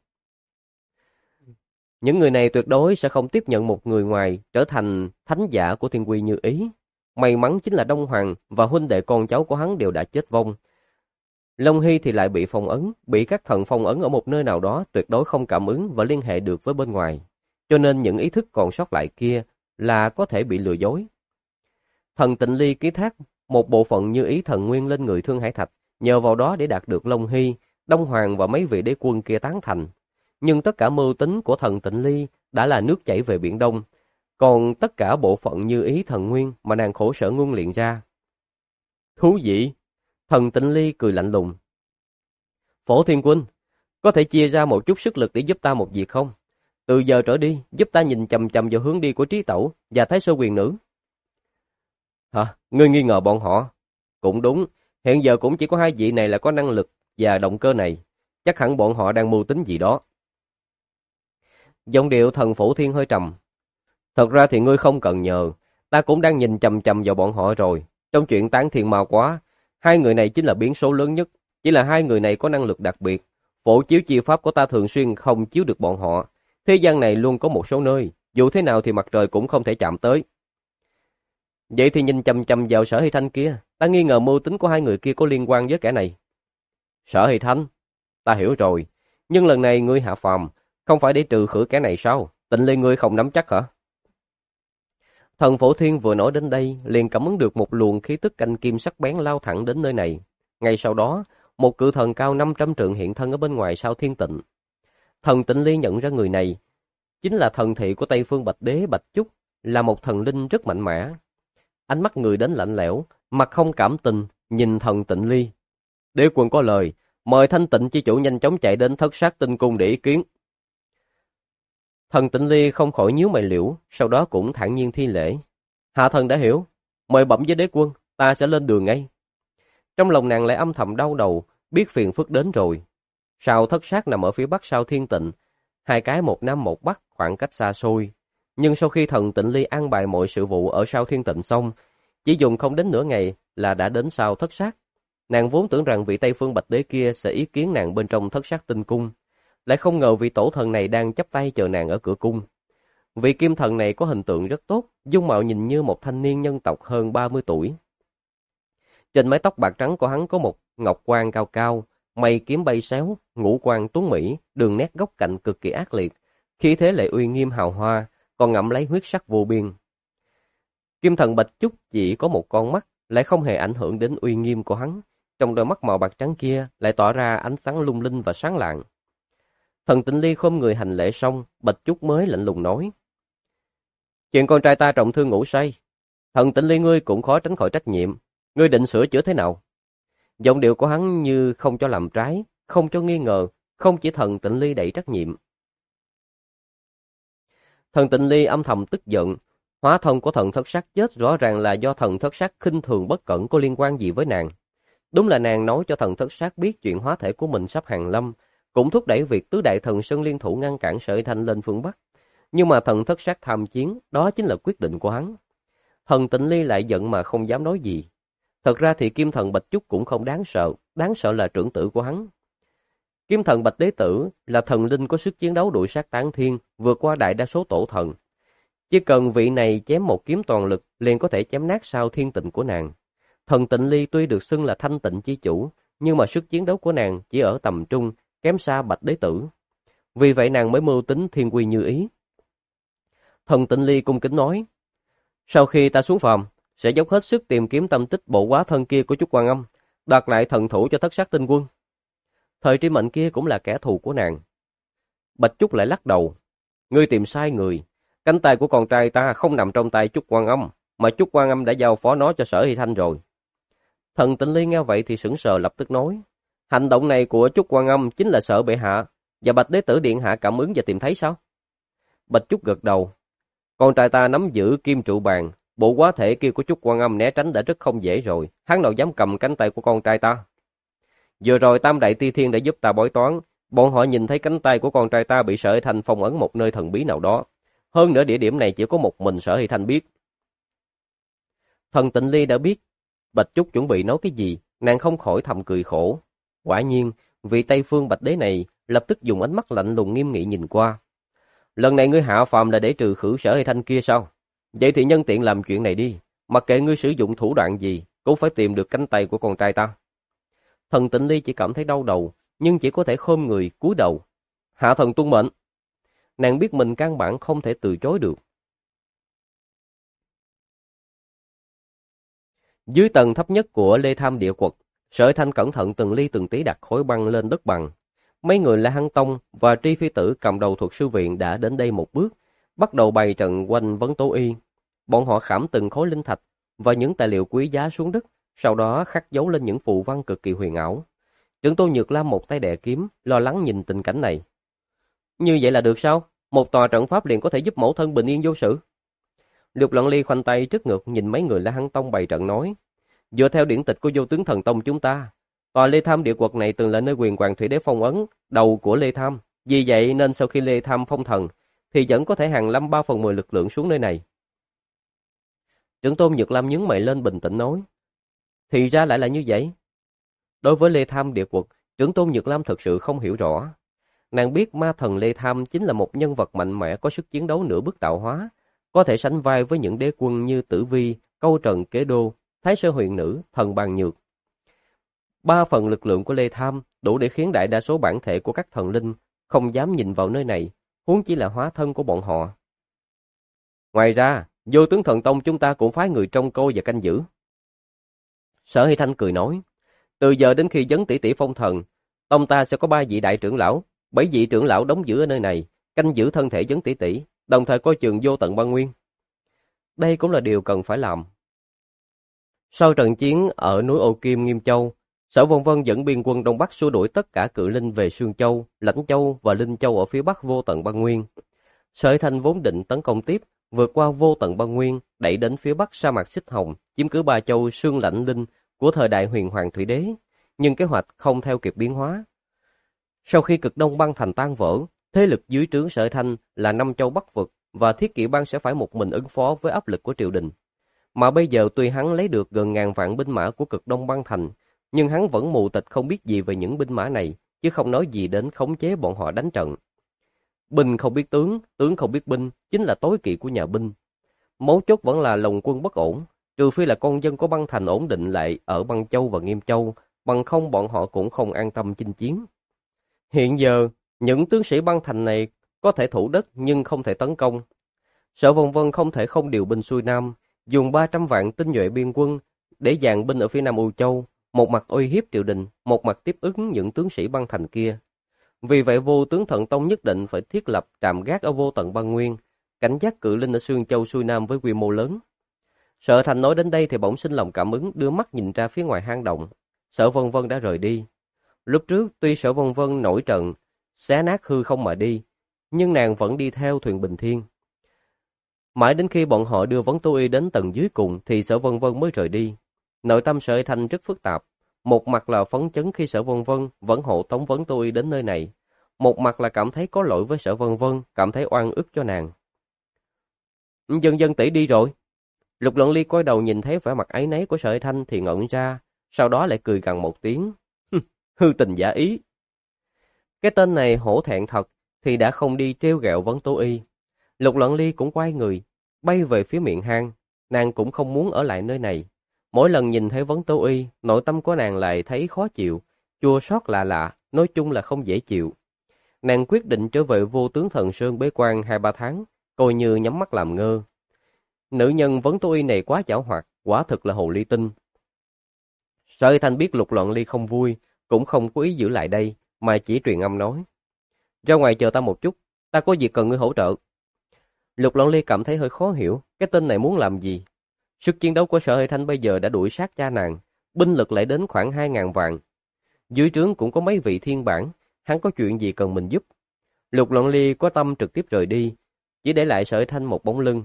Những người này tuyệt đối sẽ không tiếp nhận một người ngoài trở thành thánh giả của Thiên quy Như Ý. May mắn chính là Đông Hoàng và huynh đệ con cháu của hắn đều đã chết vong. Long Hy thì lại bị phong ấn, bị các thần phong ấn ở một nơi nào đó, tuyệt đối không cảm ứng và liên hệ được với bên ngoài. Cho nên những ý thức còn sót lại kia là có thể bị lừa dối. Thần Tịnh Ly ký thác một bộ phận Như Ý thần nguyên lên người Thương Hải Thạch, nhờ vào đó để đạt được Long Hy, Đông Hoàng và mấy vị đế quân kia tán thành. Nhưng tất cả mưu tính của thần Tịnh Ly đã là nước chảy về Biển Đông, còn tất cả bộ phận Như Ý thần nguyên mà nàng khổ sở ngưng luyện ra. Thú vị! Thần Tịnh Ly cười lạnh lùng. Phổ Thiên Huynh, có thể chia ra một chút sức lực để giúp ta một việc không? Từ giờ trở đi, giúp ta nhìn chằm chằm vào hướng đi của Trí Tẩu và Thái Sơ Quyền Nữ. Hả? Ngươi nghi ngờ bọn họ? Cũng đúng, hiện giờ cũng chỉ có 2 vị này là có năng lực và động cơ này. Chắc hẳn bọn họ đang mưu tính gì đó. Giọng điệu thần Phổ Thiên hơi trầm. Thật ra thì ngươi không cần nhờ, ta cũng đang nhìn chằm chằm vào bọn họ rồi. Trong chuyện tán thiên ma quá, 2 người này chính là biến số lớn nhất. Chỉ là 2 người này có năng lực đặc biệt. Phổ chiếu chi pháp của ta thường xuyên không chiếu được bọn họ. Thế gian này luôn có một số nơi, dù thế nào thì mặt trời cũng không thể chạm tới. Vậy thì nhìn chằm chằm vào Sở Hy Thanh kia, ta nghi ngờ mưu tính của 2 người kia có liên quan với kẻ này. Sở Hy Thanh? Ta hiểu rồi, nhưng lần này ngươi hạ phàm, không phải để trừ khử kẻ này sao? Tịnh Ly ngươi không nắm chắc hả? Thần Phổ Thiên vừa nói đến đây, liền cảm ứng được một luồng khí tức canh kim sắc bén lao thẳng đến nơi này. Ngay sau đó, một cự thần cao 500 trượng hiện thân ở bên ngoài sao thiên tịnh. Thần Tịnh Ly nhận ra người này, chính là thần thị của Tây Phương Bạch Đế Bạch Chúc, là một thần linh rất mạnh mẽ. Ánh mắt người đến lạnh lẽo, mặt không cảm tình, nhìn thần Tịnh Ly. Đế quân có lời, mời Thanh Tịnh chi chủ nhanh chóng chạy đến Thất Sát Tinh Cung để ý kiến. Thần Tịnh Ly không khỏi nhíu mày liễu, sau đó cũng thản nhiên thi lễ. Hạ thần đã hiểu, mời bẩm với đế quân, ta sẽ lên đường ngay. Trong lòng nàng lại âm thầm đau đầu, biết phiền phức đến rồi. Sao Thất Sát nằm ở phía bắc sao Thiên Tịnh, 2 cái một nam một bắc, khoảng cách xa xôi. Nhưng sau khi thần Tịnh Ly an bài mọi sự vụ ở sao Thiên Tịnh xong, chỉ dùng không đến nửa ngày là đã đến sao Thất Sát. Nàng vốn tưởng rằng vị Tây Phương Bạch Đế kia sẽ ý kiến nàng bên trong Thất Sát Tinh Cung, lại không ngờ vị tổ thần này đang chắp tay chờ nàng ở cửa cung. Vị kim thần này có hình tượng rất tốt, dung mạo nhìn như một thanh niên nhân tộc hơn 30 tuổi. Trên mái tóc bạc trắng của hắn có một ngọc quan cao cao, mây kiếm bay xéo, ngũ quan tuấn mỹ, đường nét góc cạnh cực kỳ ác liệt, khí thế lại uy nghiêm hào hoa, còn ngậm lấy huyết sắc vô biên. Kim thần Bạch Chúc chỉ có một con mắt, lại không hề ảnh hưởng đến uy nghiêm của hắn. Trong đôi mắt màu bạc trắng kia lại tỏa ra ánh sáng lung linh và sáng lạng. Thần Tịnh Ly khom người hành lễ xong, Bạch Chúc mới lạnh lùng nói. Chuyện con trai ta trọng thương ngủ say. Thần Tịnh Ly ngươi cũng khó tránh khỏi trách nhiệm. Ngươi định sửa chữa thế nào? Giọng điệu của hắn như không cho làm trái, không cho nghi ngờ, không chỉ Thần Tịnh Ly đẩy trách nhiệm. Thần Tịnh Ly âm thầm tức giận, hóa thân của Thần Thất Sắc chết rõ ràng là do Thần Thất Sắc khinh thường bất cẩn có liên quan gì với nàng. Đúng là nàng nói cho Thần Thất Sắc biết chuyện hóa thể của mình sắp hàng lâm, cũng thúc đẩy việc tứ đại thần sơn liên thủ ngăn cản Sở Thanh lên phương Bắc. Nhưng mà Thần Thất Sắc tham chiến, đó chính là quyết định của hắn. Thần Tịnh Ly lại giận mà không dám nói gì. Thật ra thì Kim Thần Bạch Chúc cũng không đáng sợ là trưởng tử của hắn. Kim Thần Bạch Đế Tử là thần linh có sức chiến đấu đuổi sát tán thiên, vượt qua đại đa số tổ thần. Chỉ cần vị này chém một kiếm toàn lực liền có thể chém nát sao thiên tịnh của nàng. Thần Tịnh Ly tuy được xưng là thanh tịnh chi chủ, nhưng mà sức chiến đấu của nàng chỉ ở tầm trung, kém xa Bạch Đế Tử. Vì vậy nàng mới mưu tính thiên quy như ý. Thần Tịnh Ly cung kính nói, sau khi ta xuống phàm, sẽ dốc hết sức tìm kiếm tâm tích bộ hóa thân kia của Trúc Quan Âm, đoạt lại thần thủ cho Thất Sắc Tinh Quân. Thời Tri Mệnh kia cũng là kẻ thù của nàng. Bạch Trúc lại lắc đầu, ngươi tìm sai người, cánh tay của con trai ta không nằm trong tay Trúc Quan Âm, mà Trúc Quan Âm đã giao phó nó cho Sở Hy Thanh rồi. Thần Tịnh Ly nghe vậy thì sững sờ lập tức nói, hành động này của Trúc Quan Âm chính là sợ bệ hạ và Bạch Đế Tử điện hạ cảm ứng và tìm thấy sao? Bạch Trúc gật đầu, con trai ta nắm giữ kim trụ bàn, bộ hóa thể kia của Trúc Quan Âm né tránh đã rất không dễ rồi, hắn nào dám cầm cánh tay của con trai ta. Vừa rồi Tam Đại Ti Thiên đã giúp ta bói toán, bọn họ nhìn thấy cánh tay của con trai ta bị Sở Hy Thanh phong ấn một nơi thần bí nào đó. Hơn nữa địa điểm này chỉ có một mình Sở Hy Thanh biết. Thần Tịnh Ly đã biết Bạch Trúc chuẩn bị nói cái gì, nàng không khỏi thầm cười khổ. Quả nhiên, vị Tây Phương Bạch Đế này lập tức dùng ánh mắt lạnh lùng nghiêm nghị nhìn qua. Lần này ngươi hạ phàm là để trừ khử Sở Hy Thanh kia sao? Vậy thì nhân tiện làm chuyện này đi, mặc kệ ngươi sử dụng thủ đoạn gì, cũng phải tìm được cánh tay của con trai ta. Thần Tịnh Ly chỉ cảm thấy đau đầu, nhưng chỉ có thể khom người cúi đầu. Hạ thần tuân mệnh. Nàng biết mình căn bản không thể từ chối được. Dưới tầng thấp nhất của Lê Tham Địa Quật, Sở Thanh cẩn thận từng ly từng tí đặt khối băng lên đất bằng. Mấy người La Hăng Tông và Tri Phi Tử cầm đầu thuật sư viện đã đến đây một bước, bắt đầu bày trận quanh vấn tố y. Bọn họ khảm từng khối linh thạch và những tài liệu quý giá xuống đất, sau đó khắc dấu lên những phù văn cực kỳ huyền ảo. Trưởng Tôn Nhược Lam một tay đè kiếm, lo lắng nhìn tình cảnh này. Như vậy là được sao? Một tòa trận pháp liền có thể giúp mẫu thân bình yên vô sự. Lục Lận Ly khoanh tay trước ngực nhìn mấy người La Hăng Tông bày trận nói. Dựa theo điển tịch của Vô Tướng Thần Tông chúng ta, tòa Lê Tham Địa Quật này từng là nơi quyền hoàng thủy đế phong ấn đầu của Lê Tham. Vì vậy nên sau khi Lê Tham phong thần, thì vẫn có thể hàng lâm 3/10 lực lượng xuống nơi này. Trưởng Tôn Nhược Lam nhướng mày lên bình tĩnh nói. Thì ra lại là như vậy. Đối với Lê Tham Địa Quật, Trưởng Tôn Nhược Lam thực sự không hiểu rõ. Nàng biết ma thần Lê Tham chính là một nhân vật mạnh mẽ có sức chiến đấu nửa bước tạo hóa, có thể sánh vai với những đế quân như Tử Vi, Câu Trần Kế Đô, Thái Sơ Huyền Nữ, Thần Bàn Nhược. 3 phần lực lượng của Lê Tham đủ để khiến đại đa số bản thể của các thần linh không dám nhìn vào nơi này, huống chỉ là hóa thân của bọn họ. Ngoài ra, Vô Tướng Thần Tông chúng ta cũng phái người trông coi và canh giữ. Sở Hy Thanh cười nói, từ giờ đến khi Vấn tỷ tỷ phong thần, tông ta sẽ có 3 vị đại trưởng lão, 7 vị trưởng lão đóng giữ ở nơi này, canh giữ thân thể Vấn tỷ tỷ, đồng thời coi chừng vô tận băng nguyên. Đây cũng là điều cần phải làm. Sau trận chiến ở núi Ô Kim Nghiêm Châu, Sở Vân Vân dẫn biên quân Đông Bắc xua đuổi tất cả cự linh về Sương Châu, Lãnh Châu và Linh Châu ở phía bắc vô tận băng nguyên. Sở Hy Thanh vốn định tấn công tiếp, vượt qua vô tận băng nguyên, đẩy đến phía bắc sa mạc Xích Hồng, chiếm cứ 3 châu Sương Lãnh Linh của thời đại Huyền Hoàng Thủy Đế, nhưng kế hoạch không theo kịp biến hóa. Sau khi Cực Đông băng thành tan vỡ, thế lực dưới trướng Sở Hy Thanh là 5 châu Bắc vực và Thiết Kỵ bang sẽ phải một mình ứng phó với áp lực của triều đình. Mà bây giờ tuy hắn lấy được gần ngàn vạn binh mã của Cực Đông băng thành, nhưng hắn vẫn mù tịch không biết gì về những binh mã này, chứ không nói gì đến khống chế bọn họ đánh trận. Binh không biết tướng, tướng không biết binh, chính là tối kỵ của nhà binh. Mấu chốt vẫn là lòng quân bất ổn, trừ phi là con dân của băng thành ổn định lại ở Băng Châu và Nghiêm Châu, bằng không bọn họ cũng không an tâm chinh chiến. Hiện giờ, những tướng sĩ băng thành này có thể thủ đất nhưng không thể tấn công. Sở Vân Vân không thể không điều binh xuôi Nam, dùng 300 vạn tinh nhuệ biên quân để dàn binh ở phía Nam U Châu, một mặt uy hiếp triều đình, một mặt tiếp ứng những tướng sĩ băng thành kia. Vì vậy Vô Tướng Thần Tông nhất định phải thiết lập trạm gác ở vô tận băng nguyên, cảnh giác cự linh ở Sương Châu xuôi Nam với quy mô lớn. Sở Thành nói đến đây thì bỗng sinh lòng cảm ứng, đưa mắt nhìn ra phía ngoài hang động. Sở Vân Vân đã rời đi. Lúc trước tuy Sở Vân Vân nổi trận, xé nát hư không mà đi, nhưng nàng vẫn đi theo thuyền Bình Thiên. Mãi đến khi bọn họ đưa Vấn Tô Y đến tầng dưới cùng thì Sở Vân Vân mới rời đi. Nội tâm Sở Thanh rất phức tạp. Một mặt là phấn chấn khi Sở Vân Vân vẫn hộ tống Vấn Tô Y đến nơi này. Một mặt là cảm thấy có lỗi với Sở Vân Vân, cảm thấy oan ức cho nàng. Dần dần tỷ đi rồi. Lục Luận Ly quay đầu nhìn thấy vẻ mặt áy náy của Sở Thanh thì ngẩn ra, sau đó lại cười gằn một tiếng. Hư tình giả ý. Cái tên này hổ thẹn thật thì đã không đi trêu ghẹo Vấn Tô Y. Lục Luận Ly cũng quay người, bay về phía miệng hang. Nàng cũng không muốn ở lại nơi này. Mỗi lần nhìn thấy Vấn Tô Y, nội tâm của nàng lại thấy khó chịu, chua xót lạ lạ, nói chung là không dễ chịu. Nàng quyết định trở về Vô Tướng Thần Sơn bế quan 2-3 tháng, coi như nhắm mắt làm ngơ. Nữ nhân Vấn Tô Y này quá giảo hoạt, quả thực là hồ ly tinh. Sở Thanh biết Lục Luận Ly không vui, cũng không có ý giữ lại đây, mà chỉ truyền âm nói. Ra ngoài chờ ta một chút, ta có việc cần ngươi hỗ trợ. Lục Luận Ly cảm thấy hơi khó hiểu, cái tên này muốn làm gì? Sức chiến đấu của Sở Thanh bây giờ đã đuổi sát cha nàng, binh lực lại đến khoảng 2.000 vạn. Dưới trướng cũng có mấy vị thiên bản, hắn có chuyện gì cần mình giúp. Lục Luận Ly có tâm trực tiếp rời đi, chỉ để lại Sở Thanh một bóng lưng.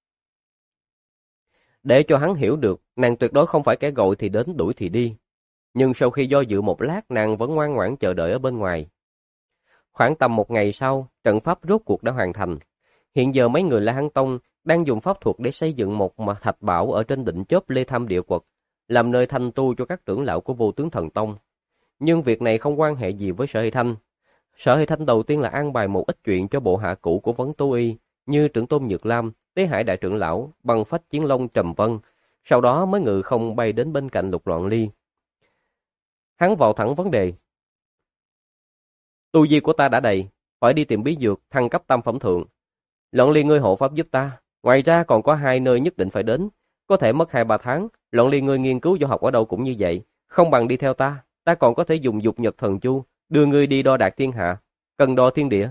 Để cho hắn hiểu được, nàng tuyệt đối không phải kẻ gọi thì đến đuổi thì đi. Nhưng sau khi do dự một lát, nàng vẫn ngoan ngoãn chờ đợi ở bên ngoài. Khoảng tầm 1 ngày sau, trận pháp rốt cuộc đã hoàn thành. Hiện giờ mấy người La Hán Tông đang dùng pháp thuật để xây dựng một mặt thạch bảo ở trên đỉnh chóp Lê Tham Địa Quật, làm nơi thanh tu cho các trưởng lão của Vô Tướng Thần Tông. Nhưng việc này không quan hệ gì với Sở Hy Thanh. Sở Hy Thanh đầu tiên là an bài một ít chuyện cho bộ hạ cũ của Vấn Tô Y, như trưởng tôn Nhược Lam, Tế Hải đại trưởng lão, Băng Phách Chiến Long Trầm Vân, sau đó mới ngự không bay đến bên cạnh Lục Loạn Ly. Hắn vào thẳng vấn đề. Tu vi của ta đã đầy, phải đi tìm bí dược thăng cấp tam phẩm thượng. Loạn Ly ngươi hộ pháp giúp ta, ngoài ra còn có 2 nơi nhất định phải đến, có thể mất 2-3 tháng, Loạn Ly ngươi nghiên cứu võ học ở đâu cũng như vậy, không bằng đi theo ta, ta còn có thể dùng dục nhật thần chu, đưa ngươi đi đo đạc thiên hạ, cân đo thiên địa.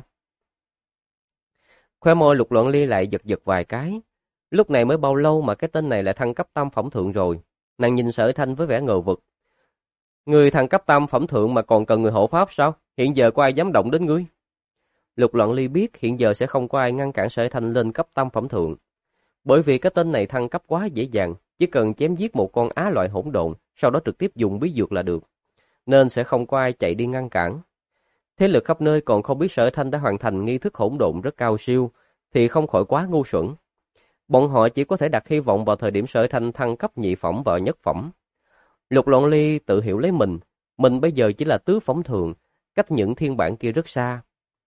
Khóe môi Lục Loạn Ly lại giật giật vài cái, lúc này mới bao lâu mà cái tên này lại thăng cấp tam phẩm thượng rồi. Nàng nhìn Sở Thanh với vẻ ngờ vực. Ngươi thăng cấp tam phẩm thượng mà còn cần người hộ pháp sao? Hiện giờ có ai dám động đến ngươi? Lục Loạn Ly biết hiện giờ sẽ không có ai ngăn cản Sở Thanh lên cấp tam phẩm thượng. Bởi vì cái tên này thăng cấp quá dễ dàng, chỉ cần chém giết một con á loại hỗn độn, sau đó trực tiếp dùng bí dược là được. Nên sẽ không có ai chạy đi ngăn cản. Thế lực khắp nơi còn không biết Sở Thanh đã hoàn thành nghi thức hỗn độn rất cao siêu, thì không khỏi quá ngu xuẩn. Bọn họ chỉ có thể đặt hy vọng vào thời điểm Sở Thanh thăng cấp nhị phẩm và nhất phẩm. Lục Loạn Ly tự hiểu lấy mình bây giờ chỉ là tứ phẩm thượng, cách những thiên bản kia rất xa.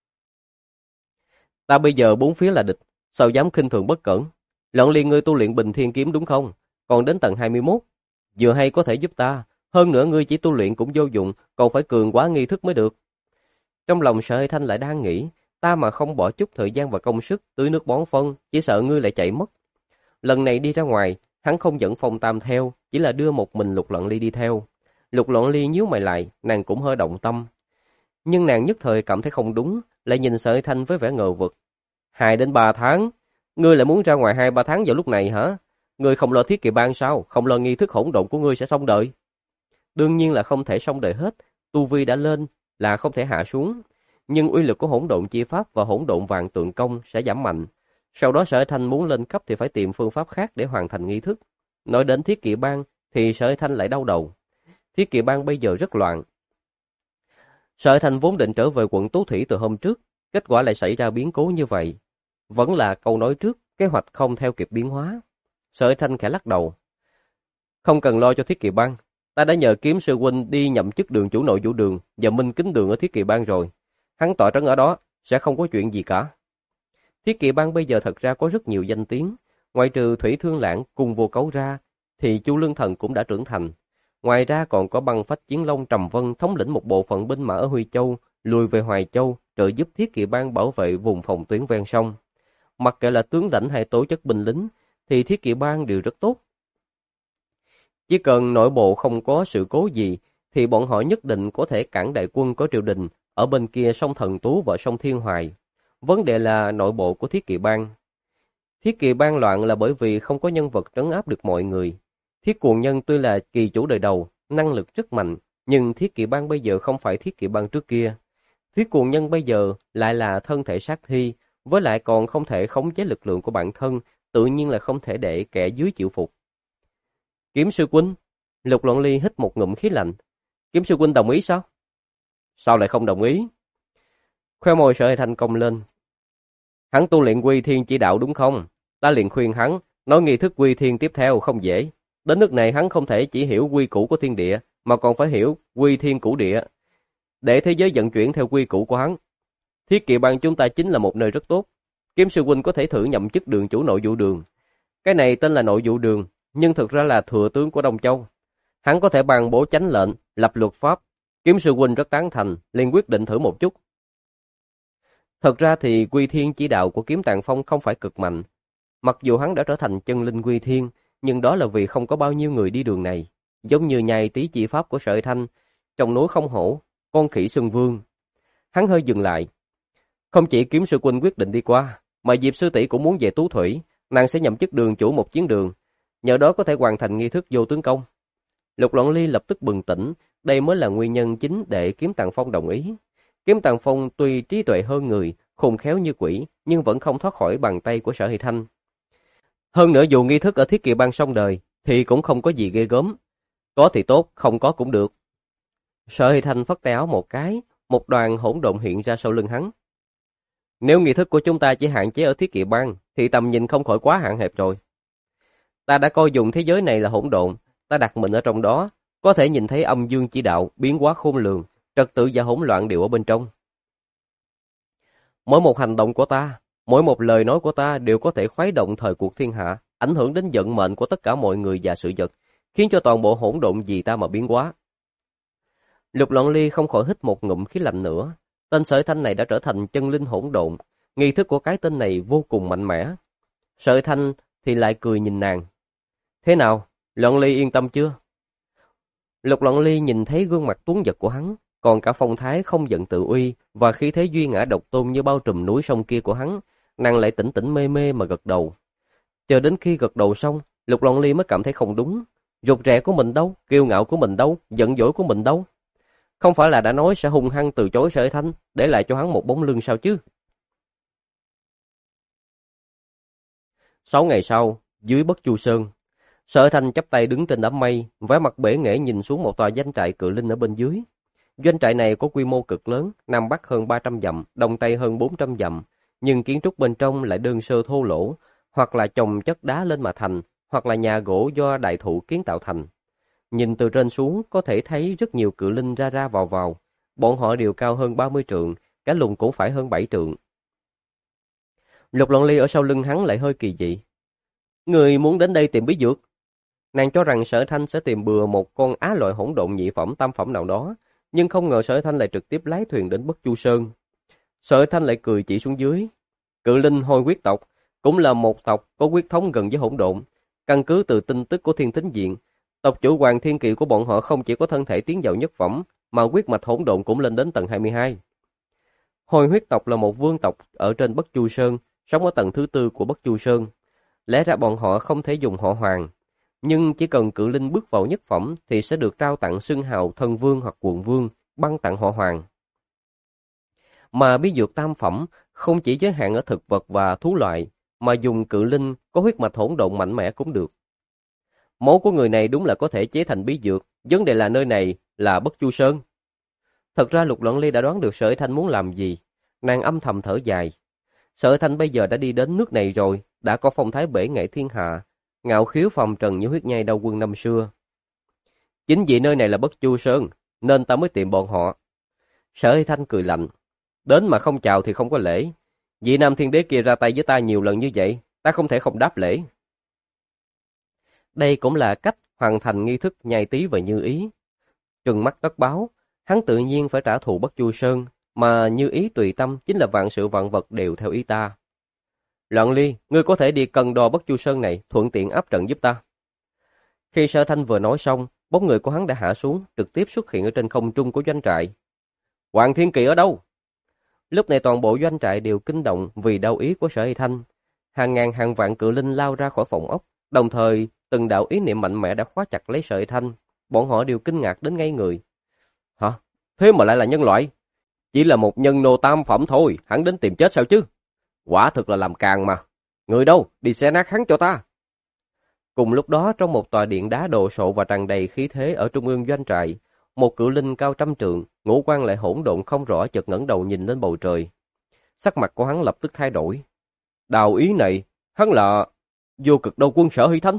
Ta bây giờ 4 phía là địch, sao dám khinh thường bất cẩn? Loạn Ly ngươi tu luyện Bình Thiên kiếm đúng không? Còn đến tầng 21, vừa hay có thể giúp ta, hơn nữa ngươi chỉ tu luyện cũng vô dụng, còn phải cường quá nghi thức mới được. Trong lòng Sở Thanh lại đang nghĩ, ta mà không bỏ chút thời gian và công sức tưới nước bón phân, chỉ sợ ngươi lại chạy mất. Lần này đi ra ngoài, hắn không dẫn Phong Tam theo, chỉ là đưa một mình Lục Loạn Ly đi theo. Lục Loạn Ly nhíu mày lại, nàng cũng hơi động tâm. Nhưng nàng nhất thời cảm thấy không đúng, lại nhìn Sở Thanh với vẻ ngờ vực. 2 đến 3 tháng? Ngươi lại muốn ra ngoài 2-3 tháng vào lúc này hả? Ngươi không lo thiết kỵ bang sao? Không lo nghi thức hỗn độn của ngươi sẽ xong đời? Đương nhiên là không thể xong đời hết, tu vi đã lên là không thể hạ xuống. Nhưng uy lực của hỗn độn chi pháp và hỗn độn vạn tượng công sẽ giảm mạnh. Sau đó Sở Thanh muốn lên cấp thì phải tìm phương pháp khác để hoàn thành nghi thức. Nói đến thiết kỵ bang thì Sở Thanh lại đau đầu. Thiết kỵ bang bây giờ rất loạn. Sở Thanh vốn định trở về quận Tú Thủy từ hôm trước, kết quả lại xảy ra biến cố như vậy. Vẫn là câu nói trước, kế hoạch không theo kịp biến hóa. Sở Thanh khẽ lắc đầu. Không cần lo cho thiết kỵ bang, ta đã nhờ Kiếm sư huynh đi nhậm chức đường chủ nội vũ đường và minh kính đường ở thiết kỵ bang rồi. Hắn tọa trấn ở đó, sẽ không có chuyện gì cả. Thiết kỵ bang bây giờ thật ra có rất nhiều danh tiếng, ngoại trừ Thủy Thương Lãng cùng Vô Cấu ra, thì Chu Lương Thần cũng đã trưởng thành. Ngoài ra còn có Băng Phách Chiến Long Trầm Vân thống lĩnh một bộ phận binh mã ở Huy Châu, lùi về Hoài Châu, trợ giúp thiết kỵ bang bảo vệ vùng phòng tuyến ven sông. Mặc kệ là tướng lãnh hay tố chất binh lính, thì thiết kỵ bang đều rất tốt. Chỉ cần nội bộ không có sự cố gì, thì bọn họ nhất định có thể cản đại quân của triều đình ở bên kia sông Thần Tú và sông Thiên Hoài. Vấn đề là nội bộ của thiết kỵ bang. Thiết kỵ bang loạn là bởi vì không có nhân vật trấn áp được mọi người. Thiết Cuồng Nhân tuy là kỳ chủ đời đầu, năng lực rất mạnh, nhưng Thiết Kỵ Bang bây giờ không phải Thiết Kỵ Bang trước kia. Thiết Cuồng Nhân bây giờ lại là thân thể sát thi, với lại còn không thể khống chế lực lượng của bản thân, tự nhiên là không thể để kẻ dưới chịu phục. Kiếm sư huynh, Lục Loạn Ly hít một ngụm khí lạnh. Kiếm sư huynh đồng ý sao? Sao lại không đồng ý? Khoe môi Sở Hải Thanh cong lên. Hắn tu luyện Quy Thiên chỉ đạo đúng không? Ta liền khuyên hắn, nói nghi thức Quy Thiên tiếp theo không dễ. Đến nước này hắn không thể chỉ hiểu quy củ của thiên địa, mà còn phải hiểu Quy Thiên cửu địa, để thế giới vận chuyển theo quy củ của hắn. Thiết Kỵ Bang chúng ta chính là một nơi rất tốt. Kiếm sư huynh có thể thử nhậm chức đường chủ nội vụ đường. Cái này tên là nội vụ đường, nhưng thực ra là thừa tướng của Đông Châu. Hắn có thể ban bố chánh lệnh, lập luật pháp. Kiếm sư huynh rất tán thành, liền quyết định thử một chút. Thật ra thì Quy Thiên chỉ đạo của Kiếm Tàng Phong không phải cực mạnh. Mặc dù hắn đã trở thành chân linh Quy Thiên, nhưng đó là vì không có bao nhiêu người đi đường này. Giống như nhai tí chỉ pháp của Sở Thanh, trong núi không hổ, con khỉ Xuân Vương. Hắn hơi dừng lại. Không chỉ Kiếm sư huynh quyết định đi qua, mà Diệp sư tỷ cũng muốn về Tú Thủy, nàng sẽ nhậm chức đường chủ một chiến đường, nhờ đó có thể hoàn thành nghi thức vô tướng công. Lục Loạn Ly lập tức bừng tỉnh, đây mới là nguyên nhân chính để Kiếm Tàng Phong đồng ý. Kiếm Tàng Phong tuy trí tuệ hơn người, khôn khéo như quỷ, nhưng vẫn không thoát khỏi bàn tay của Sở Hải Thanh. Hơn nữa dù nghi thức ở Thiết Kỵ Bang xong đời, thì cũng không có gì ghê gớm. Có thì tốt, không có cũng được. Sở Hải Thanh phất tay áo một cái, một đoàn hỗn độn hiện ra sau lưng hắn. Nếu nghi thức của chúng ta chỉ hạn chế ở Thiết Kỵ Bang, thì tầm nhìn không khỏi quá hạn hẹp rồi. Ta đã coi dùng thế giới này là hỗn độn, ta đặt mình ở trong đó, có thể nhìn thấy âm dương chỉ đạo biến hóa khôn lường, trật tự và hỗn loạn đều ở bên trong. Mỗi một hành động của ta, mỗi một lời nói của ta đều có thể khuấy động thời cuộc thiên hạ, ảnh hưởng đến vận mệnh của tất cả mọi người và sự vật, khiến cho toàn bộ hỗn độn vì ta mà biến hóa. Lục Loạn Ly không khỏi hít một ngụm khí lạnh nữa. Tên Sở Thanh này đã trở thành chân linh hỗn độn, nghi thức của cái tên này vô cùng mạnh mẽ. Sở Thanh thì lại cười nhìn nàng. Thế nào, Loạn Ly yên tâm chưa? Lục Loạn Ly nhìn thấy gương mặt tuấn giật của hắn, còn cả phong thái không giận tự uy và khí thế duy ngã độc tôn như bao trùm núi sông kia của hắn, nàng lại tỉnh tỉnh mê mê mà gật đầu. Chờ đến khi gật đầu xong, Lục Loạn Ly mới cảm thấy không đúng. Rụt rè của mình đâu, kiêu ngạo của mình đâu, giận dỗi của mình đâu? Không phải là đã nói sẽ hung hăng từ chối Sở Thanh, để lại cho hắn một bóng lưng sao chứ? 6 ngày sau, dưới Bất Chu Sơn, Sở Thanh chắp tay đứng trên đám mây, vẻ mặt bể nghễ nhìn xuống một tòa doanh trại cự linh ở bên dưới. Doanh trại này có quy mô cực lớn, Nam Bắc hơn 300 dặm, Đông Tây hơn 400 dặm, nhưng kiến trúc bên trong lại đơn sơ thô lỗ, hoặc là chồng chất đá lên mà thành, hoặc là nhà gỗ do đại thụ kiến tạo thành. Nhìn từ trên xuống có thể thấy rất nhiều cự linh ra ra vào vào, bọn họ đều cao hơn 30 trượng, cả lùn cũng phải hơn 7 trượng. Lục Loạn Ly ở sau lưng hắn lại hơi kỳ dị. Người muốn đến đây tìm bí dược? Nàng cho rằng Sở Thanh sẽ tìm bừa một con á loại hỗn độn nhị phẩm tam phẩm nào đó, nhưng không ngờ Sở Thanh lại trực tiếp lái thuyền đến Bất Chu Sơn. Sở Thanh lại cười chỉ xuống dưới. Cự linh Hôi huyết tộc cũng là một tộc có huyết thống gần với hỗn độn. Căn cứ từ tin tức của Thiên Tính Viện, tộc chủ Hoàng Thiên Kỵ của bọn họ không chỉ có thân thể tiến vào nhất phẩm, mà huyết mạch hỗn độn cũng lên đến tầng 22. Hôi huyết tộc là một vương tộc ở trên Bất Chu Sơn, sống ở tầng thứ 4 của Bất Chu Sơn. Lẽ ra bọn họ không thể dùng họ Hoàng, nhưng chỉ cần cự linh bước vào nhất phẩm thì sẽ được trao tặng xưng hào thân vương hoặc quận vương, ban tặng họ Hoàng. Mà bí dược tam phẩm không chỉ giới hạn ở thực vật và thú loại, mà dùng cự linh có huyết mạch hỗn độn mạnh mẽ cũng được. Máu của người này đúng là có thể chế thành bí dược, vấn đề là nơi này là Bất Chu Sơn. Thật ra Lục Loạn Ly đã đoán được Sở Thanh muốn làm gì, nàng âm thầm thở dài. Sở Thanh bây giờ đã đi đến nước này rồi, đã có phong thái bể nghệ thiên hạ, ngạo khiếu phồng trần như huyết nhai đao quân năm xưa. Chính vì nơi này là Bất Chu Sơn, nên ta mới tìm bọn họ. Sở Thanh cười lạnh. Đến mà không chào thì không có lễ. Vị Nam Thiên Đế kia ra tay với ta nhiều lần như vậy, ta không thể không đáp lễ. Đây cũng là cách hoàn thành nghi thức nhai tí và Như Ý. Trừng mắt tất báo, hắn tự nhiên phải trả thù Bất Chu Sơn, mà Như Ý tùy tâm chính là vạn sự vạn vật đều theo ý ta. Loạn Ly, ngươi có thể đi cân đo Bất Chu Sơn này, thuận tiện áp trận giúp ta. Khi Sở Thanh vừa nói xong, bóng người của hắn đã hạ xuống, trực tiếp xuất hiện ở trên không trung của doanh trại. Hoàng Thiên Kỵ ở đâu? Lúc này toàn bộ doanh trại đều kinh động vì đau ý của Sở Thanh. Hàng ngàn hàng vạn cự linh lao ra khỏi phòng ốc, đồng thời từng đạo ý niệm mạnh mẽ đã khóa chặt lấy Sở Thanh. bọn họ đều kinh ngạc đến ngây người. Hả? Thế mà lại là nhân loại? Chỉ là một nhân nô tam phẩm thôi, hắn đến tìm chết sao chứ? Quả thực là làm càng mà. Người đâu? Đi xé nát hắn cho ta. Cùng lúc đó, trong một tòa điện đá đồ sộ và tràn đầy khí thế ở trung ương doanh trại, một cự linh cao trăm trượng, ngũ quan lại hỗn độn không rõ, chợt ngẩng đầu nhìn lên bầu trời. Sắc mặt của hắn lập tức thay đổi. Đào Ý này, hắn là Vô Cực Đao Quân Sở Hy Thanh.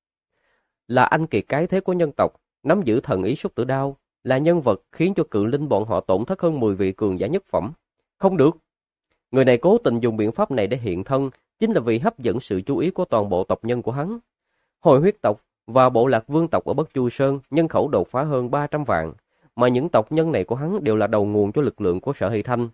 Là anh kiệt cái thế của nhân tộc, nắm giữ thần ý Súc Tử Đao, là nhân vật khiến cho cự linh bọn họ tổn thất hơn 10 vị cường giả nhất phẩm. Không được. Người này cố tình dùng biện pháp này để hiện thân, chính là vì hấp dẫn sự chú ý của toàn bộ tộc nhân của hắn. Hồi huyết tộc và bộ lạc vương tộc ở Bất Chu Sơn nhân khẩu đột phá hơn 300 vạn, mà những tộc nhân này của hắn đều là đầu nguồn cho lực lượng của Sở Hy Thanh.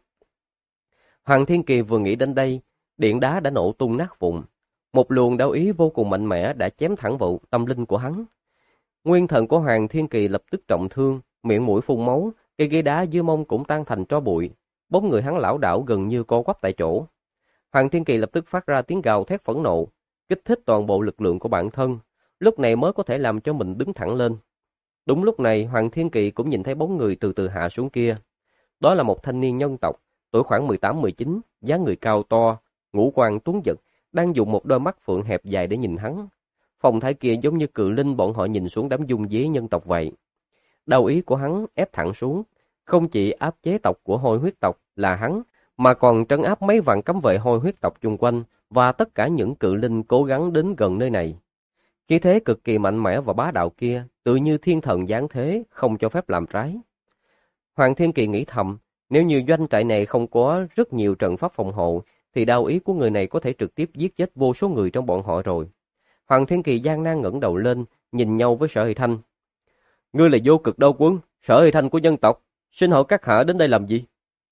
Hoàng Thiên Kỳ vừa nghĩ đến đây, điện đá đã nổ tung nát vụn. Một luồng đao ý vô cùng mạnh mẽ đã chém thẳng vào tâm linh của hắn. Nguyên thần của Hoàng Thiên Kỳ lập tức trọng thương, miệng mũi phun máu, cây ghế đá dưới mông cũng tan thành tro bụi. Bóng người hắn lảo đảo gần như co quắp tại chỗ. Hoàng Thiên Kỳ lập tức phát ra tiếng gào thét phẫn nộ, kích thích toàn bộ lực lượng của bản thân, lúc này mới có thể làm cho mình đứng thẳng lên. Đúng lúc này, Hoàng Thiên Kỳ cũng nhìn thấy bóng người từ từ hạ xuống kia. Đó là một thanh niên nhân tộc, tuổi khoảng 18-19, dáng người cao to, ngũ quan tuấn giật, đang dùng một đôi mắt phượng hẹp dài để nhìn hắn. Phong thái kia giống như cự linh bọn họ nhìn xuống đám dung dế nhân tộc vậy. Đao ý của hắn ép thẳng xuống, không chỉ áp chế tộc của Hôi huyết tộc là hắn, mà còn trấn áp mấy vạn cấm vệ Hôi huyết tộc chung quanh và tất cả những cự linh cố gắng đến gần nơi này. Khí thế cực kỳ mạnh mẽ và bá đạo kia, tự như thiên thần giáng thế, không cho phép làm trái. Hoàng Thiên Kỳ nghĩ thầm, nếu như doanh trại này không có rất nhiều trận pháp phòng hộ, thì đao ý của người này có thể trực tiếp giết chết vô số người trong bọn họ rồi. Hoàng Thiên Kỳ gian nan ngẩng đầu lên, nhìn nhau với Sở Hy Thanh. Ngươi là Vô Cực Đao Quân, Sở Hy Thanh của nhân tộc, xin hỏi các hạ đến đây làm gì?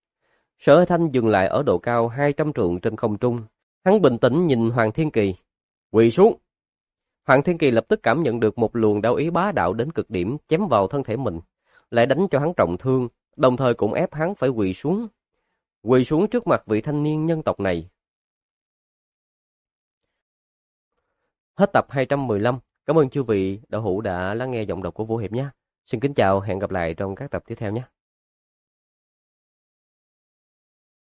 Sở Hy Thanh dừng lại ở độ cao 200 trượng trên không trung. Hắn bình tĩnh nhìn Hoàng Thiên Kỳ. Quỳ xuống. Hoàng Thiên Kỳ lập tức cảm nhận được một luồng đao ý bá đạo đến cực điểm chém vào thân thể mình, lại đánh cho hắn trọng thương, đồng thời cũng ép hắn phải quỳ xuống. Quỳ xuống trước mặt vị thanh niên nhân tộc này. Hết tập 215. Cảm ơn chư vị đạo hữu đã lắng nghe giọng đọc của Vũ Hiệp nhé. Xin kính chào, hẹn gặp lại trong các tập tiếp theo nhé.